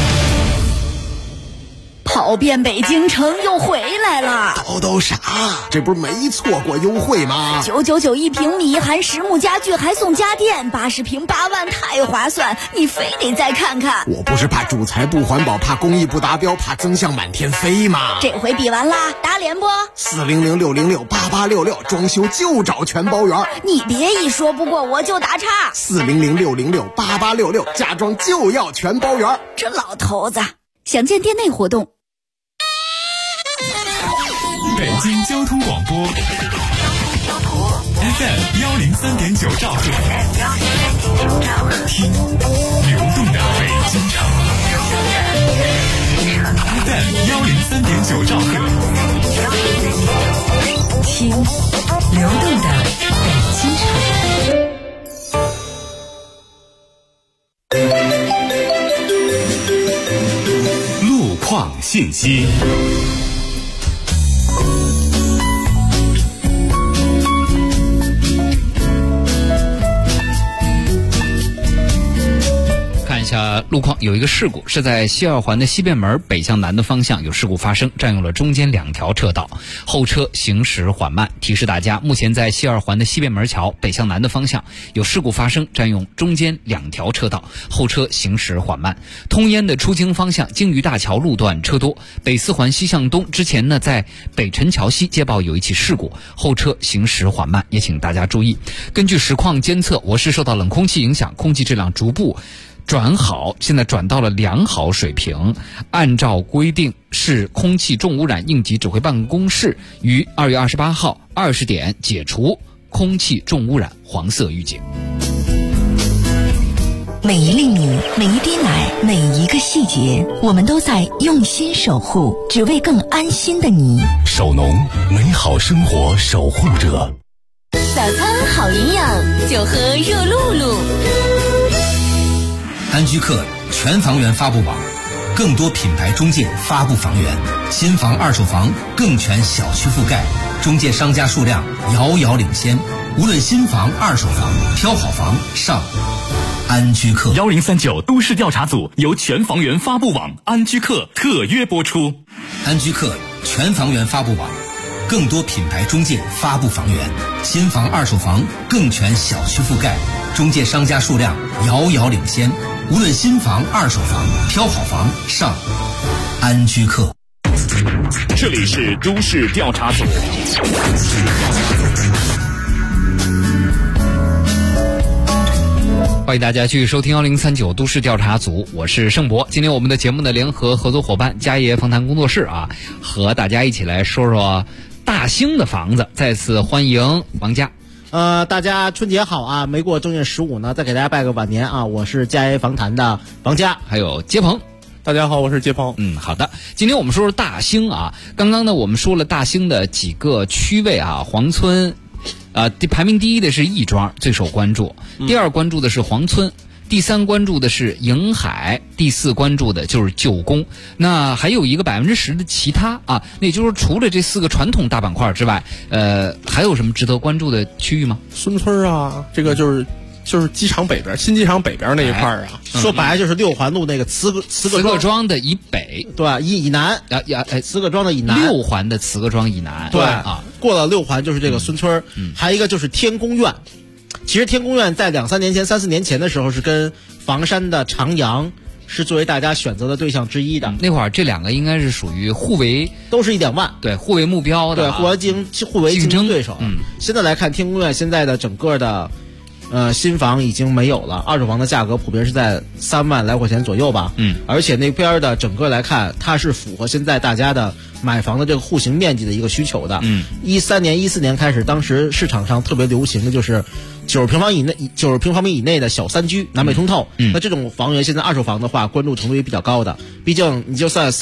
[SPEAKER 1] 跑遍北京城又回来了，
[SPEAKER 19] 都啥？这不是没错过优惠吗
[SPEAKER 1] ？999一平米，含实木家具还送家电，80平8万，太划算！你非得再看看。
[SPEAKER 19] 我不是怕主材不环保，怕工艺不达标，怕增项满天飞吗？
[SPEAKER 1] 这回比完啦，打脸不？400-606-8866，
[SPEAKER 19] 装修就找全包园。
[SPEAKER 1] 你别一说不过我就打岔。
[SPEAKER 19] 400-606-8866，家装就要全包园。
[SPEAKER 1] 这老头子，详见店内活动。
[SPEAKER 8] 北京交通广播 FM 103.9兆赫，听流动的北京城。FM 103.9兆赫，
[SPEAKER 15] 听流动的北京
[SPEAKER 8] 城。路况信息。
[SPEAKER 4] 下路况，有一个事故是在西二环的西便门北向南的方向有事故发生，占用了中间2条车道，后车行驶缓慢。提示大家，目前在西二环的西便门桥北向南的方向有事故发生，占用中间2条车道，后车行驶缓慢。通烟的出京方向鲸鱼大桥路段车多，北四环西向东之前呢，在北辰桥西接报有一起事故，后车行驶缓慢，也请大家注意。根据实况监测，我市受到冷空气影响，空气质量逐步转好，现在转到了良好水平。按照规定，市空气重污染应急指挥办公室于2月28号20点解除空气重污染黄色预警。
[SPEAKER 13] 每一粒米，每一滴奶，每一个细节，我们都在用心守护，只为更安心的你。
[SPEAKER 12] 守农，美好生活守护者。
[SPEAKER 1] 早餐好营养，就喝热露露。
[SPEAKER 9] 安居客全房源发布网，更多品牌中介发布房源，新房二手房更全小区覆盖，中介商家数量遥遥领先。无论新房二手房，挑好房上安居客。
[SPEAKER 8] 1039都市调查组由全房源发布网安居客特约播出。
[SPEAKER 9] 安居客全房源发布网，更多品牌中介发布房源，新房二手房更全小区覆盖，中介商家数量遥遥领先。无论新房二手房，挑好房上安居客。
[SPEAKER 8] 这里是都市调查组。
[SPEAKER 4] 欢迎大家继续收听1039都市调查组，我是盛博。今天我们的节目的联合合作伙伴嘉业访谈工作室啊，和大家一起来说说大兴的房子。再次欢迎王佳。
[SPEAKER 11] 大家春节好啊！没过正月15呢，再给大家拜个晚年啊！我是嘉业访谈的王佳，
[SPEAKER 4] 还有杰鹏。
[SPEAKER 10] 大家好，我是杰鹏。
[SPEAKER 4] 好的，今天我们说说大兴啊。刚刚呢，我们说了大兴的几个区位啊，黄村，排名第一的是亦庄，最受关注；第二关注的是黄村。第3关注的是迎海，第4关注的就是旧宫。那还有一个10%的其他啊，那也就是说除了这4个传统大板块之外，还有什么值得关注的区域吗？
[SPEAKER 10] 孙村啊，这个就是机场北边，新机场北边那一块啊，
[SPEAKER 11] 说白了就是6环路那个慈各
[SPEAKER 4] 庄的以北，
[SPEAKER 11] 对，以南慈各庄的以南
[SPEAKER 4] ，6环的慈各庄以南，
[SPEAKER 11] 对啊，过了6环就是这个孙村，还有一个就是天宫苑。其实天宫苑在2、3年前、3、4年前的时候是跟房山的长阳是作为大家选择的对象之一的。
[SPEAKER 4] 那会儿这2个应该是属于互为，
[SPEAKER 11] 都是1、2万，
[SPEAKER 4] 对，互为目标的，
[SPEAKER 11] 对，互为竞争对手。现在来看天宫苑现在的整个的新房已经没有了，二手房的价格普遍是在3万来块钱左右吧。而且那边的整个来看，它是符合现在大家的买房的这个户型面积的一个需求的。13年、14年开始，当时市场上特别流行的就是90平方米以内的小3居，南北通透。那这种房源现在二手房的话，关注程度也比较高的。毕竟你就算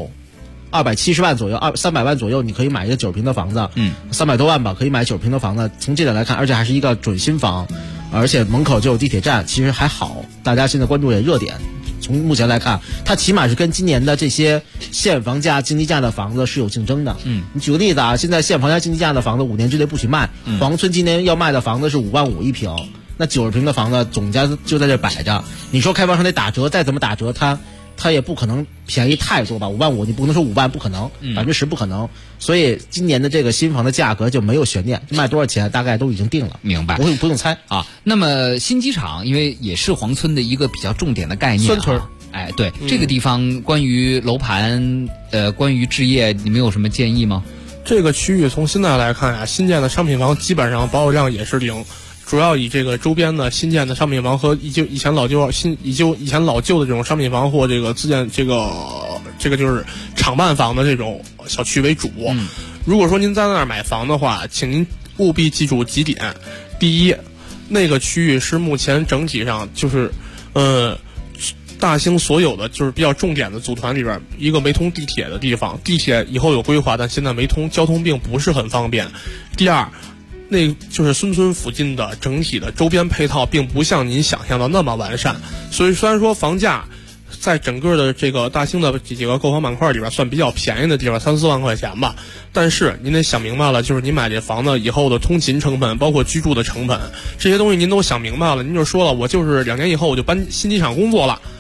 [SPEAKER 11] 270万左右，300万左右，你可以买一个9平的房子，300多万吧，可以买9平的房子。从这点来看，而且还是一个准新房，而且门口就有地铁站，其实还好。大家现在关注也热点。从目前来看，它起码是跟今年的这些现房价、经济价的房子是有竞争的。你举个例子啊，现在现房价、经济价的房子5年之内不许卖。黄村今年要卖的房子是5万5一平，那90平的房子总价就在这摆着。你说开发商得打折，再怎么打折，它也不可能便宜太多吧？5万5，你不能说5万，不可能，10%不可能。所以今年的这个新房的价格就没有悬念，卖多少钱大概都已经定了。
[SPEAKER 4] 明白，
[SPEAKER 11] 不用猜
[SPEAKER 4] 啊。那么新机场，因为也是黄村的一个比较重点的概念，
[SPEAKER 11] 孙村。
[SPEAKER 4] 哎，对，这个地方关于楼盘，关于置业，你们有什么建议吗？
[SPEAKER 10] 这个区域从现在来看啊，新建的商品房基本上保有量也是0。主要以这个周边的新建的商品房和以前老旧的这种商品房或这个自建这个就是厂办房的这种小区为主。如果说您在那儿买房的话，请您务必记住几点。第一，那个区域是目前整体上就是大兴所有的就是比较重点的组团里边一个没通地铁的地方，地铁以后有规划，但现在没通，交通并不是很方便。第二，那就是孙村附近的整体的周边配套并不像您想象的那么完善，所以虽然说房价在整个的这个大兴的几个购房板块里边算比较便宜的地方，3、4万块钱吧，但是您得想明白了，就是您买这房子以后的通勤成本，包括居住的成本，这些东西您都想明白了，您就说了，我就是2年以后我就搬新机场工作了，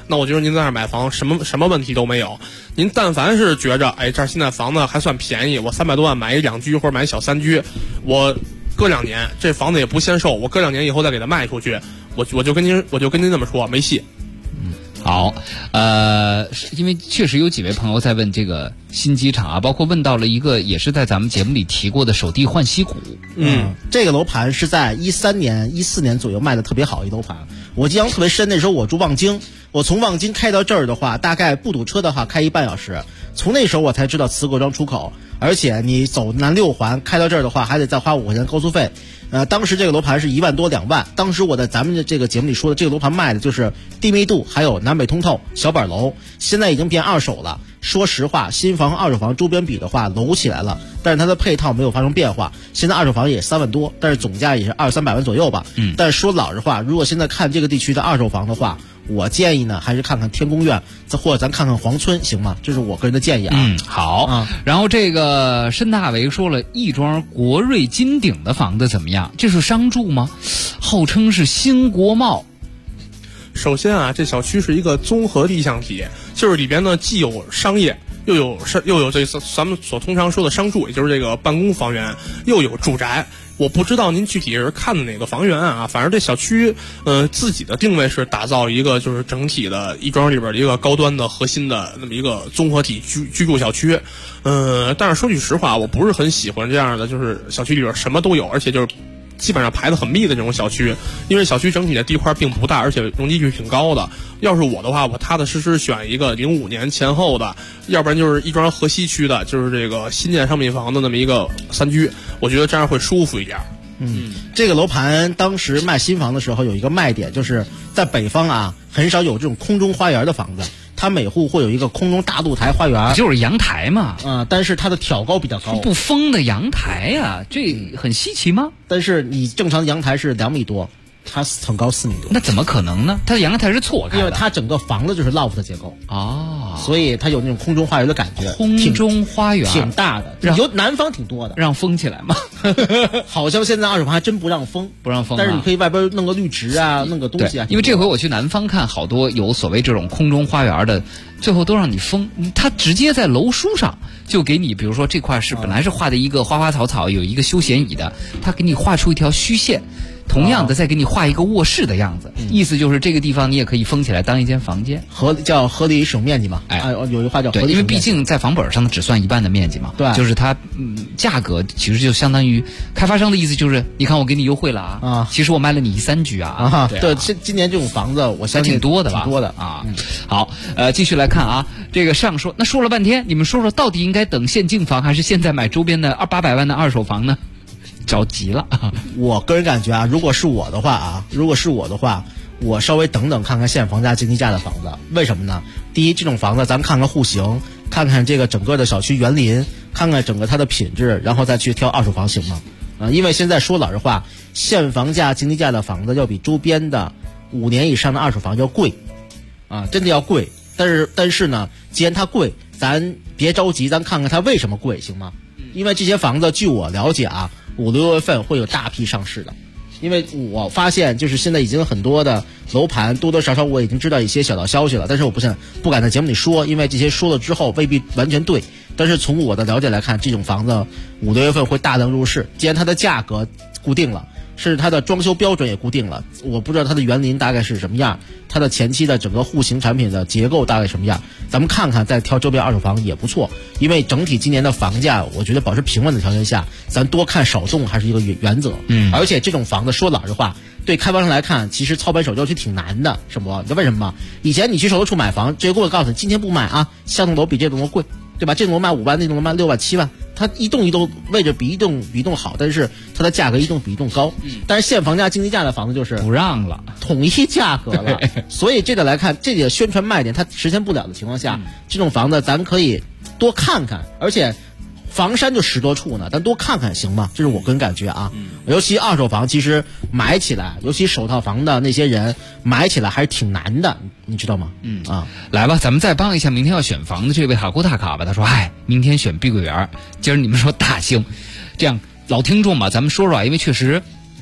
[SPEAKER 10] 那我觉得您在那儿买房什么问题都没有。您但凡是觉着，哎，这儿现在房子还算便宜，我300多万买一2居或者买一小3居，我隔2年这房子也不限售，我隔2年以后再给它卖出去，我就跟您这么说，没戏。
[SPEAKER 4] 好，因为确实有几位朋友在问这个新机场啊，包括问到了一个也是在咱们节目里提过的首地换溪谷。
[SPEAKER 11] 这个楼盘是在13年、14年左右卖的特别好一楼盘，我印象特别深。那时候我住望京，我从望京开到这儿的话，大概不堵车的话开1半小时。从那时候我才知道磁各庄出口，而且你走南6环开到这儿的话，还得再花5块钱高速费。当时这个楼盘是1万多2万，当时我在咱们的这个节目里说的，这个楼盘卖的就是低密度，还有南北通透小板楼，现在已经变二手了。说实话，新房二手房周边比的话楼起来了，但是它的配套没有发生变化。现在二手房也3万多，但是总价也是200-300万左右吧。但是说老实话，如果现在看这个地区的二手房的话，我建议呢还是看看天宫苑，或者咱看看黄村，行吗？这是我个人的建议啊。
[SPEAKER 4] 好。然后这个申大为说了，亦庄国瑞金鼎的房子怎么样？这是商住吗？号称是新国贸。
[SPEAKER 10] 首先啊，这小区是一个综合地项体，就是里边呢既有商业，又有这咱们所通常说的商住，也就是这个办公房源，又有住宅。我不知道您具体是看的哪个房源啊，反正这小区自己的定位是打造一个就是整体的亦庄里边的一个高端的核心的那么一个综合体居住小区。但是说句实话，我不是很喜欢这样的，就是小区里边什么都有，而且就是基本上排得很密的这种小区，因为小区整体的地块并不大，而且容积率挺高的。要是我的话，我踏踏实实选一个05年前后的，要不然就是亦庄河西区的，就是这个新建商品房的那么一个3居，我觉得这样会舒服一点。
[SPEAKER 11] 这个楼盘当时卖新房的时候有一个卖点，就是在北方啊，很少有这种空中花园的房子。它每户会有一个空中大露台花园，
[SPEAKER 4] 就是阳台嘛。
[SPEAKER 11] 但是它的挑高比较高，
[SPEAKER 4] 不封的阳台呀，这很稀奇吗？
[SPEAKER 11] 但是你正常阳台是2米多，它很高4米多，
[SPEAKER 4] 那怎么可能呢？它的阳台是错开的，
[SPEAKER 11] 因为它整个房子就是 loft 结构所以它有那种空中花园的感觉。
[SPEAKER 4] 空中花园
[SPEAKER 11] 挺大的，有南方挺多的，
[SPEAKER 4] 让封起来吗？
[SPEAKER 11] 好像现在二手房还真不让封，但是你可以外边弄个绿植啊，弄个东西啊。
[SPEAKER 4] 因为这回我去南方看，好多有所谓这种空中花园的，最后都让你封，他直接在楼书上就给你，比如说这块是本来是画的一个花花草草，有一个休闲椅的，他给你画出一条虚线。同样的，再给你画一个卧室的样子，意思就是这个地方你也可以封起来当一间房间，
[SPEAKER 11] 叫合理使用面积嘛。有一句话叫合理使用面积。
[SPEAKER 4] 因为毕竟在房本上只算1半的面积嘛。
[SPEAKER 11] 对，
[SPEAKER 4] 就是它价格其实就相当于开发商的意思，就是你看我给你优惠了啊，其实我卖了你3居啊。
[SPEAKER 11] 对，今年这种房子我相信
[SPEAKER 4] 挺多的吧？
[SPEAKER 11] 挺多的
[SPEAKER 4] 啊。好，继续来看啊，这个上说那说了半天，你们说说到底应该等现净房还是现在买周边的800万的二手房呢？着急了。
[SPEAKER 11] 我个人感觉啊，如果是我的话，我稍微等等看看现房价经济价的房子。为什么呢？第一，这种房子咱们看看户型，看看这个整个的小区园林，看看整个它的品质，然后再去挑二手房，行吗？因为现在说老实话，现房价经济价的房子要比周边的5年以上的二手房要贵真的要贵。但是呢，既然它贵，咱别着急，咱看看它为什么贵，行吗？因为这些房子据我了解啊，5、6月份会有大批上市的。因为我发现就是现在已经很多的楼盘多多少少我已经知道一些小道消息了，但是我不敢在节目里说，因为这些说了之后未必完全对。但是从我的了解来看，这种房子5、6月份会大量入市，既然它的价格固定了，甚至它的装修标准也固定了，我不知道它的园林大概是什么样，它的前期的整个户型产品的结构大概什么样，咱们看看再挑周边二手房也不错。因为整体今年的房价我觉得保持平稳的条件下，咱多看少动还是一个原则。而且这种房子说老实话，对开发商来看其实操盘手续挺难的，什么？你知道为什么吗？以前你去售楼处买房，直接给我告诉你今天不买啊，下栋楼比这栋楼贵，对吧？这栋楼卖5万，那栋楼卖6万7万，它一栋位置比一栋好，但是它的价格一栋比一栋高。但是现房价经济价的房子就是
[SPEAKER 4] 不让了，
[SPEAKER 11] 统一价格了。所以这个来看，这里的宣传卖点它实现不了的情况下，这种房子咱可以多看看，而且房山就10多处呢，咱多看看行吗？这是我个人感觉啊。尤其二手房其实买起来，尤其首套房的那些人买起来还是挺难的，你知道吗？
[SPEAKER 4] 来吧，咱们再帮一下明天要选房的这位哈古塔卡吧。他说明天选碧桂园，今儿你们说大兴，这样老听众吧，咱们说说啊，因为确实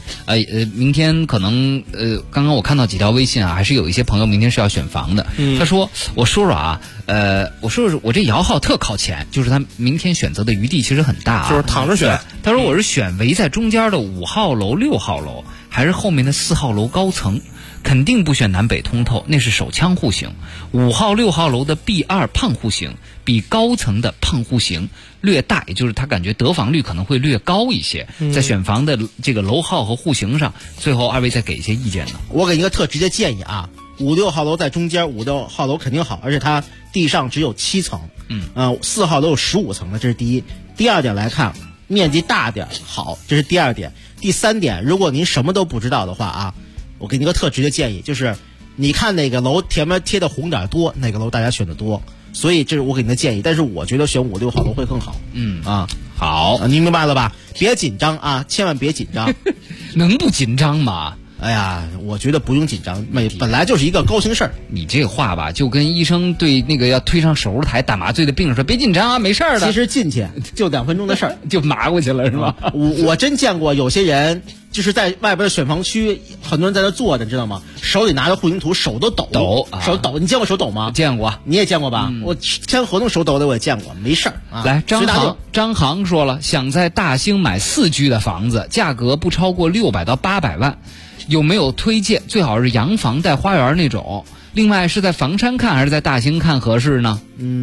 [SPEAKER 4] 明天可能刚刚我看到几条微信啊，还是有一些朋友明天是要选房的。他说，我说啊，我这摇号特靠前，就是他明天选择的余地其实很大啊，
[SPEAKER 10] 就是躺着选。
[SPEAKER 4] 他说我是选围在中间的5号楼、6号楼，还是后面的4号楼高层？肯定不选南北通透，那是手枪户型。5号、6号楼的 B2 胖户型比高层的胖户型略大，也就是他感觉得房率可能会略高一些。在选房的这个楼号和户型上，最后二位再给一些意见呢？
[SPEAKER 11] 我给一个特直接建议啊，5、6号楼在中间，5、6号楼肯定好，而且它地上只有7层，4号楼有15层的，这是第一。第二点来看，面积大点好，这是第二点。第三点，如果您什么都不知道的话啊，我给你个特直接建议，就是你看哪个楼前面贴的红点多，哪个楼大家选的多，所以这是我给你的建议。但是我觉得选5、6号楼会更好。
[SPEAKER 4] 好，
[SPEAKER 11] 您明白了吧？别紧张啊，千万别紧张。
[SPEAKER 4] 能不紧张吗？
[SPEAKER 11] 哎呀，我觉得不用紧张，本来就是一个高兴事儿。
[SPEAKER 4] 你这话吧，就跟医生对那个要推上手术台打麻醉的病人说：“别紧张啊，没事儿的。”
[SPEAKER 11] 其实进去就2分钟的事儿，
[SPEAKER 4] 就麻过去了，是吧？
[SPEAKER 11] 我真见过有些人就是在外边的选房区，很多人在那坐着，知道吗？手里拿着户型图，手都抖，手抖。你见过手抖吗？
[SPEAKER 4] 见过，
[SPEAKER 11] 你也见过吧？我签合同手抖的我也见过，没事儿啊。
[SPEAKER 4] 来，张航说了，想在大兴买4居的房子，价格不超过600到800万。有没有推荐？最好是洋房带花园那种。另外是在房山看还是在大兴看合适呢？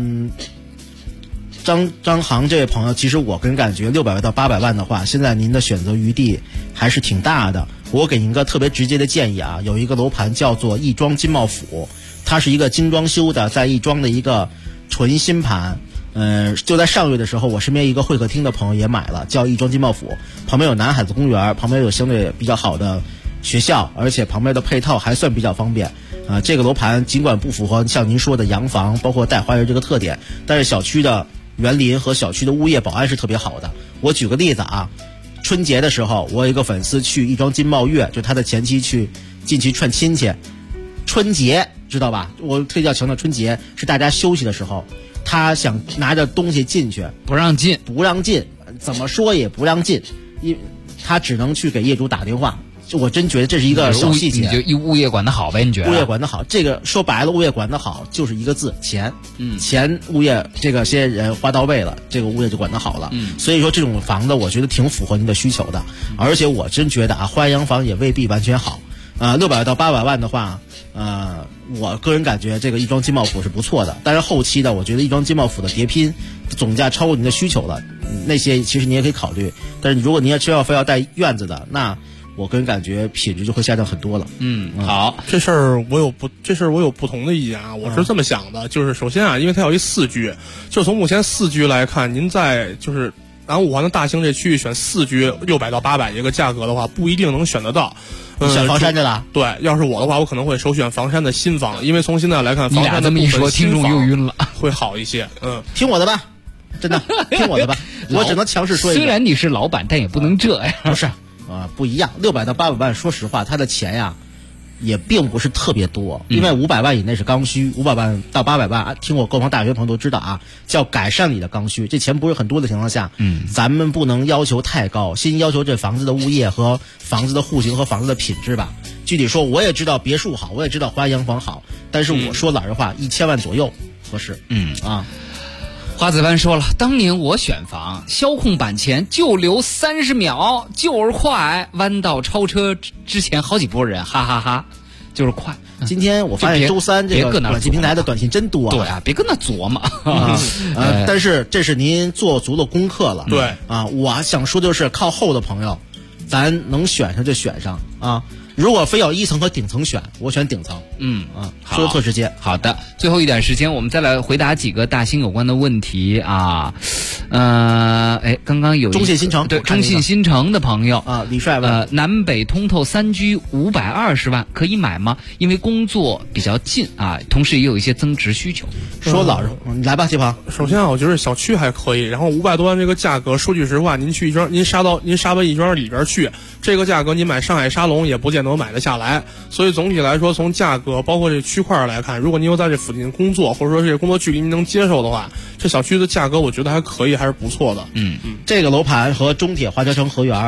[SPEAKER 11] 张航这位朋友，其实我个人感觉600万到800万的话，现在您的选择余地还是挺大的。我给您一个特别直接的建议啊，有一个楼盘叫做亦庄金茂府，它是一个精装修的，在亦庄的一个纯新盘。就在上月的时候，我身边一个会客厅的朋友也买了，叫亦庄金茂府，旁边有南海子公园，旁边有相对比较好的学校，而且旁边的配套还算比较方便。这个楼盘尽管不符合像您说的洋房包括带花园这个特点，但是小区的园林和小区的物业保安是特别好的。我举个例子啊，春节的时候我有一个粉丝去亦庄金茂苑，就他的前妻进去串亲戚。春节知道吧？我特别要强调，春节是大家休息的时候，他想拿着东西进去，
[SPEAKER 4] 不让进，
[SPEAKER 11] 怎么说也不让进，他只能去给业主打电话。我真觉得这是一个小细节。
[SPEAKER 4] 你就物业管得好呗？你觉得？
[SPEAKER 11] 物业管得好，这个说白了，物业管得好就是一个字，钱。钱物业这个些人花到位了，这个物业就管得好了。所以说这种房子，我觉得挺符合您的需求的。而且我真觉得啊，花园洋房也未必完全好。600万到800万的话，我个人感觉这个亦庄金茂府是不错的。但是后期的，我觉得亦庄金茂府的叠拼总价超过您的需求了，那些其实你也可以考虑。但是如果您非要带院子的，那我个人感觉品质就会下降很多了。
[SPEAKER 4] 好，
[SPEAKER 10] 这事儿我有不同的意见啊。我是这么想的，就是首先啊，因为它有一4居，就从目前4居来看，您在就是南5环的大兴这区域选4居600到800一个价格的话，不一定能选得到。
[SPEAKER 11] 选房山去了？
[SPEAKER 10] 对，要是我的话，我可能会首选房山的新房，因为从现在来看，房山
[SPEAKER 4] 的部分听众又晕了，
[SPEAKER 10] 会好一些。
[SPEAKER 11] 听我的吧，真的听我的吧，我只能强势说一个。
[SPEAKER 4] 虽然你是老板，但也不能这样。
[SPEAKER 11] 不是不一样。600到800万，说实话，他的钱呀也并不是特别多，因为500万以内是刚需，500万到800万，听我购房大学朋友都知道啊，叫改善你的刚需。这钱不是很多的情况下，咱们不能要求太高，先要求这房子的物业和房子的户型和房子的品质吧。具体说，我也知道别墅好，我也知道花洋房好，但是我说老实话，1000万左右合适。
[SPEAKER 4] 花子湾说了，当年我选房，销控板前就留30秒，就是快，弯道超车之前好几波人，哈哈哈，就是快。
[SPEAKER 11] 今天我发现周三这个短信平台的短信真多
[SPEAKER 4] 对啊，别跟那琢磨
[SPEAKER 11] 但是这是您做足了功课了。
[SPEAKER 10] 对
[SPEAKER 11] 啊，我想说就是靠后的朋友，咱能选上就选上啊。如果非要1层和顶层选，我选顶层。说的特直接。
[SPEAKER 4] 好的，最后一点时间，我们再来回答几个大兴有关的问题啊。刚刚有
[SPEAKER 11] 中信新城，
[SPEAKER 4] 对，中信新城的朋友
[SPEAKER 11] 啊，李帅问，
[SPEAKER 4] 南北通透3居520万可以买吗？因为工作比较近啊，同时也有一些增值需求。
[SPEAKER 11] 说老实，你来吧，季鹏。
[SPEAKER 10] 首先啊，我觉得小区还可以，然后500多万这个价格，说句实话，您去亦庄，您杀奔亦庄里边去，这个价格您买上海沙龙也不见得买得下来。所以总体来说，从价格包括这区块来看，如果您又在这附近工作，或者说这个工作距离您能接受的话，这小区的价格我觉得还可以，还是不错的。
[SPEAKER 11] 这个楼盘和中铁华侨城河园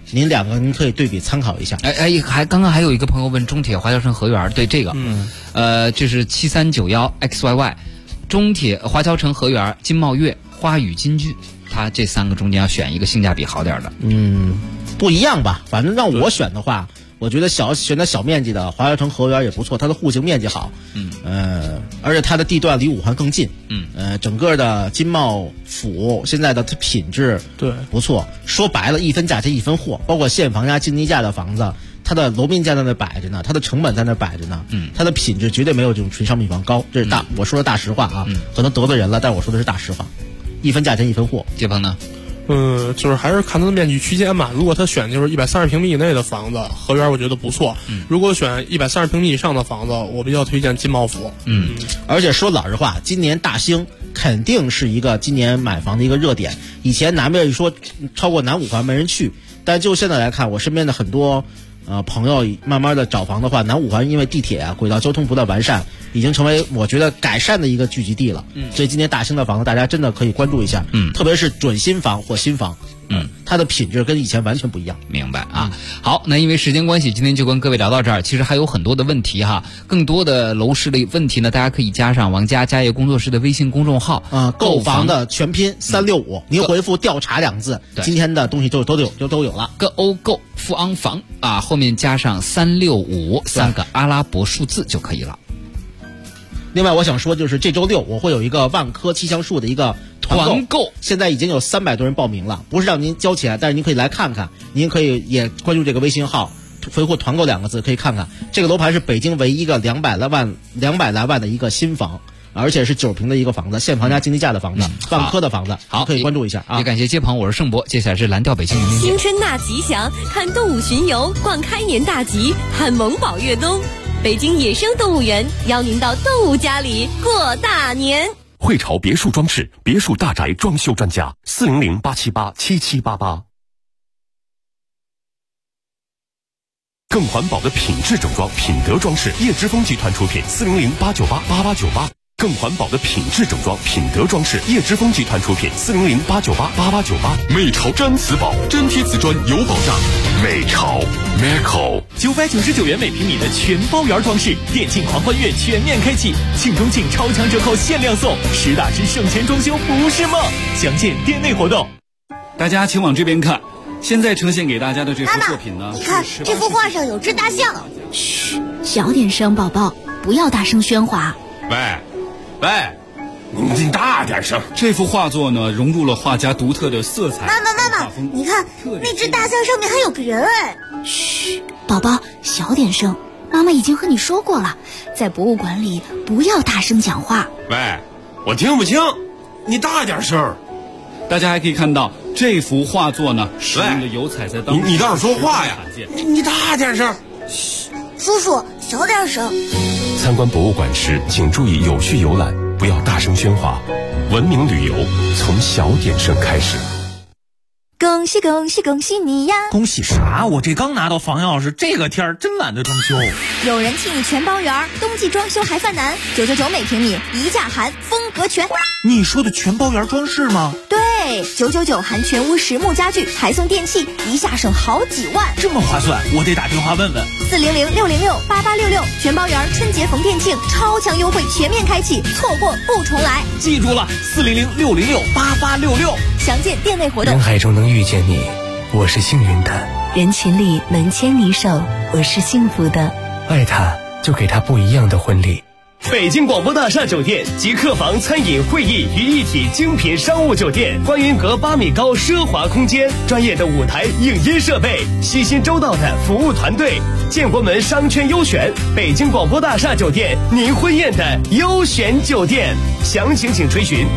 [SPEAKER 11] 您两个您可以对比参考一下。
[SPEAKER 4] 刚刚还有一个朋友问中铁华侨城河园，对这个，这是7391XYY， 中铁华侨城河园、金茂悦、花语金骏，它这3个中间要选一个性价比好点的。
[SPEAKER 11] 不一样吧？反正让我选的话，我觉得选择小面积的华侨城河园也不错，它的户型面积好，而且它的地段离五环更近，整个的金茂府现在的它品质
[SPEAKER 10] 对
[SPEAKER 11] 不错。说白了，一分价钱一分货，包括现房价、竞地价的房子，它的楼面价在那摆着呢，它的成本在那摆着呢，它的品质绝对没有这种纯商品房高，这是我说的大实话啊，可能得罪人了，但我说的是大实话，一分价钱一分货。
[SPEAKER 4] 杰鹏呢？
[SPEAKER 10] 就是还是看它的面积区间吧。如果他选就是130平米以内的房子，河园我觉得不错。如果选130平米以上的房子，我比较推荐金茂府。
[SPEAKER 11] 而且说老实话，今年大兴肯定是一个今年买房的一个热点。以前南边一说超过南5环没人去，但就现在来看，我身边的很多朋友慢慢的找房的话，南5环因为地铁轨道交通不断完善，已经成为我觉得改善的一个聚集地了。所以今年大兴的房子大家真的可以关注一下，特别是准新房或新房，它的品质跟以前完全不一样。
[SPEAKER 4] 明白啊？好，那因为时间关系，今天就跟各位聊到这儿。其实还有很多的问题哈，更多的楼市的问题呢，大家可以加上王家家业工作室的微信公众号
[SPEAKER 11] 购房的全拼365，您回复调查2字，今天的东西都有了。
[SPEAKER 4] 购富安房后面加上365 3个阿拉伯数字就可以了。
[SPEAKER 11] 另外我想说，就是这周6我会有一个万科7橡树的一个团购，现在已经有300多人报名了，不是让您交钱，但是您可以来看看，您可以也关注这个微信号，回复团购2个字，可以看看这个楼盘是北京唯一一个200来万的一个新房，而且是9平的一个房子，现房加竞地价的房子，万科的房子，好，可以关注一下啊。
[SPEAKER 4] 也感谢接鹏，我是盛博，接下来是蓝调北京明
[SPEAKER 20] 新春大吉祥，看动物巡游，逛开年大吉，看萌宝越冬。北京野生动物园邀您到动物家里过大年。
[SPEAKER 12] 汇潮别墅装饰，别墅大宅装修专家，400-878-7788。更环保的品质整装，品德装饰，叶之峰集团出品，400-898-8898。更环保的品质整装，品德装饰，叶之峰集团出品，400-898-8898。美潮毡瓷宝，真贴瓷砖有保障。美潮 Meco
[SPEAKER 17] 999元每平米的全包圆装饰，电竞狂欢月全面开启，庆中庆超强折扣限量送，10大支省钱装修不是梦，详见店内活动。
[SPEAKER 21] 大家请往这边看，现在呈现给大家的这幅作品呢，
[SPEAKER 18] 你看这幅画上有只大象。
[SPEAKER 1] 嘘，小点声，宝宝，不要大声喧哗。
[SPEAKER 21] 喂，你大点声！这幅画作呢，融入了画家独特的色彩。
[SPEAKER 18] 妈妈，你看那只大象上面还有个人哎！
[SPEAKER 1] 嘘，宝宝，小点声。妈妈已经和你说过了，在博物馆里不要大声讲话。
[SPEAKER 21] 喂，我听不清，你大点声。大家还可以看到这幅画作呢，使用的油彩在当
[SPEAKER 22] 你倒是说话呀！你大点声。
[SPEAKER 18] 嘘，叔叔，小点声。
[SPEAKER 12] 参观博物馆时，请注意有序游览，不要大声喧哗。文明旅游从小点声开始。
[SPEAKER 13] 恭喜恭喜恭喜你呀！
[SPEAKER 17] 恭喜啥？我这刚拿到房钥匙，这个天儿真懒得装修。
[SPEAKER 13] 有人替你全包圆，冬季装修还犯难，999每平米，一价含，风格全。
[SPEAKER 17] 你说的全包圆装饰吗？
[SPEAKER 13] 对，999含全屋实木家具，还送电器，一下省好几万，
[SPEAKER 17] 这么划算，我得打电话问问。
[SPEAKER 13] 400-606-8866，全包圆春节逢店庆，超强优惠全面开启，错过不重来。
[SPEAKER 17] 记住了，400-606-8866，
[SPEAKER 13] 详见店内活动。
[SPEAKER 23] 人海中能遇见你，我是幸运的；
[SPEAKER 15] 人群里能牵你手，我是幸福的。
[SPEAKER 23] 爱他，就给他不一样的婚礼。
[SPEAKER 24] 北京广播大厦酒店集客房、餐饮、会议于一体精品商务酒店，观云阁8米高奢华空间，专业的舞台影音设备，细心周到的服务团队，建国门商圈优选，北京广播大厦酒店您婚宴的优选酒店。详情请垂询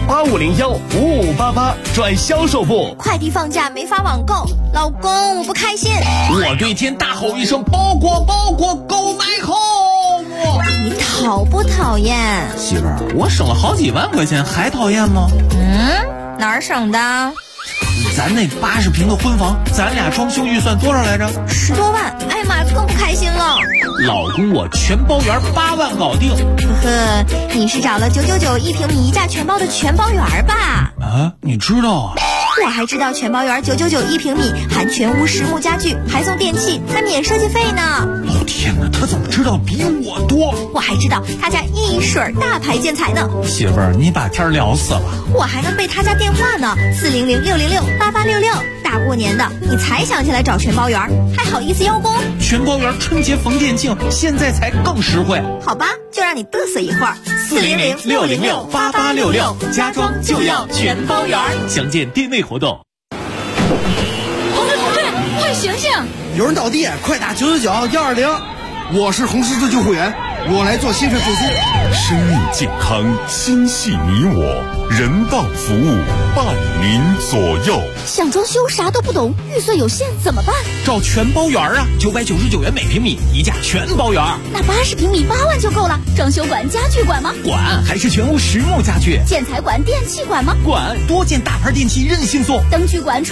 [SPEAKER 24] 8501-5588转销售部。
[SPEAKER 13] 快递放假没法网购，老公我不开心。
[SPEAKER 17] 我对天大吼一声：包裹购买后。
[SPEAKER 13] 你讨不讨厌？
[SPEAKER 17] 媳妇儿，我省了好几万块钱，还讨厌吗？
[SPEAKER 13] 哪儿省的？
[SPEAKER 17] 咱那80平的婚房，咱俩装修预算多少来着
[SPEAKER 13] ？10多万。哎呀妈，更不开心了。
[SPEAKER 17] 老公，我全包圆8万搞定。
[SPEAKER 13] 呵呵，你是找了999一平米一价全包的全包圆吧？
[SPEAKER 17] 啊，你知道啊？
[SPEAKER 1] 我还知道全包圆999一平米，含全屋实木家具，还送电器，还免设计费呢。
[SPEAKER 22] 哦天哪，他怎么知道比我多？
[SPEAKER 1] 我还知道他家一水大牌建材呢。
[SPEAKER 22] 媳妇儿，你把天聊死了。
[SPEAKER 1] 我还能背他家电话呢，400-606-8866。大过年的，你才想起来找全包圆，还好意思邀功？
[SPEAKER 22] 全包圆春节逢店庆，现在才更实惠。
[SPEAKER 1] 好吧，就让你嘚瑟一会儿。
[SPEAKER 22] 400-606-8866，家装就要全包圆。
[SPEAKER 8] 详见店内活动。
[SPEAKER 2] 同志，快醒醒！
[SPEAKER 5] 有人倒地，快打999-120。我是红十字救护员，我来做心肺复苏。
[SPEAKER 12] 生命健康，心系你我，人道服务伴您左右。
[SPEAKER 2] 想装修啥都不懂，预算有限怎么办？
[SPEAKER 22] 找全包圆啊，999元每平米，一价全包圆。
[SPEAKER 2] 那80平米8万就够了。装修管、家具管吗？
[SPEAKER 22] 管，还是全屋实木家具。
[SPEAKER 2] 建材管、电器管吗？
[SPEAKER 22] 管，多件大牌电器任性送。
[SPEAKER 2] 灯具管。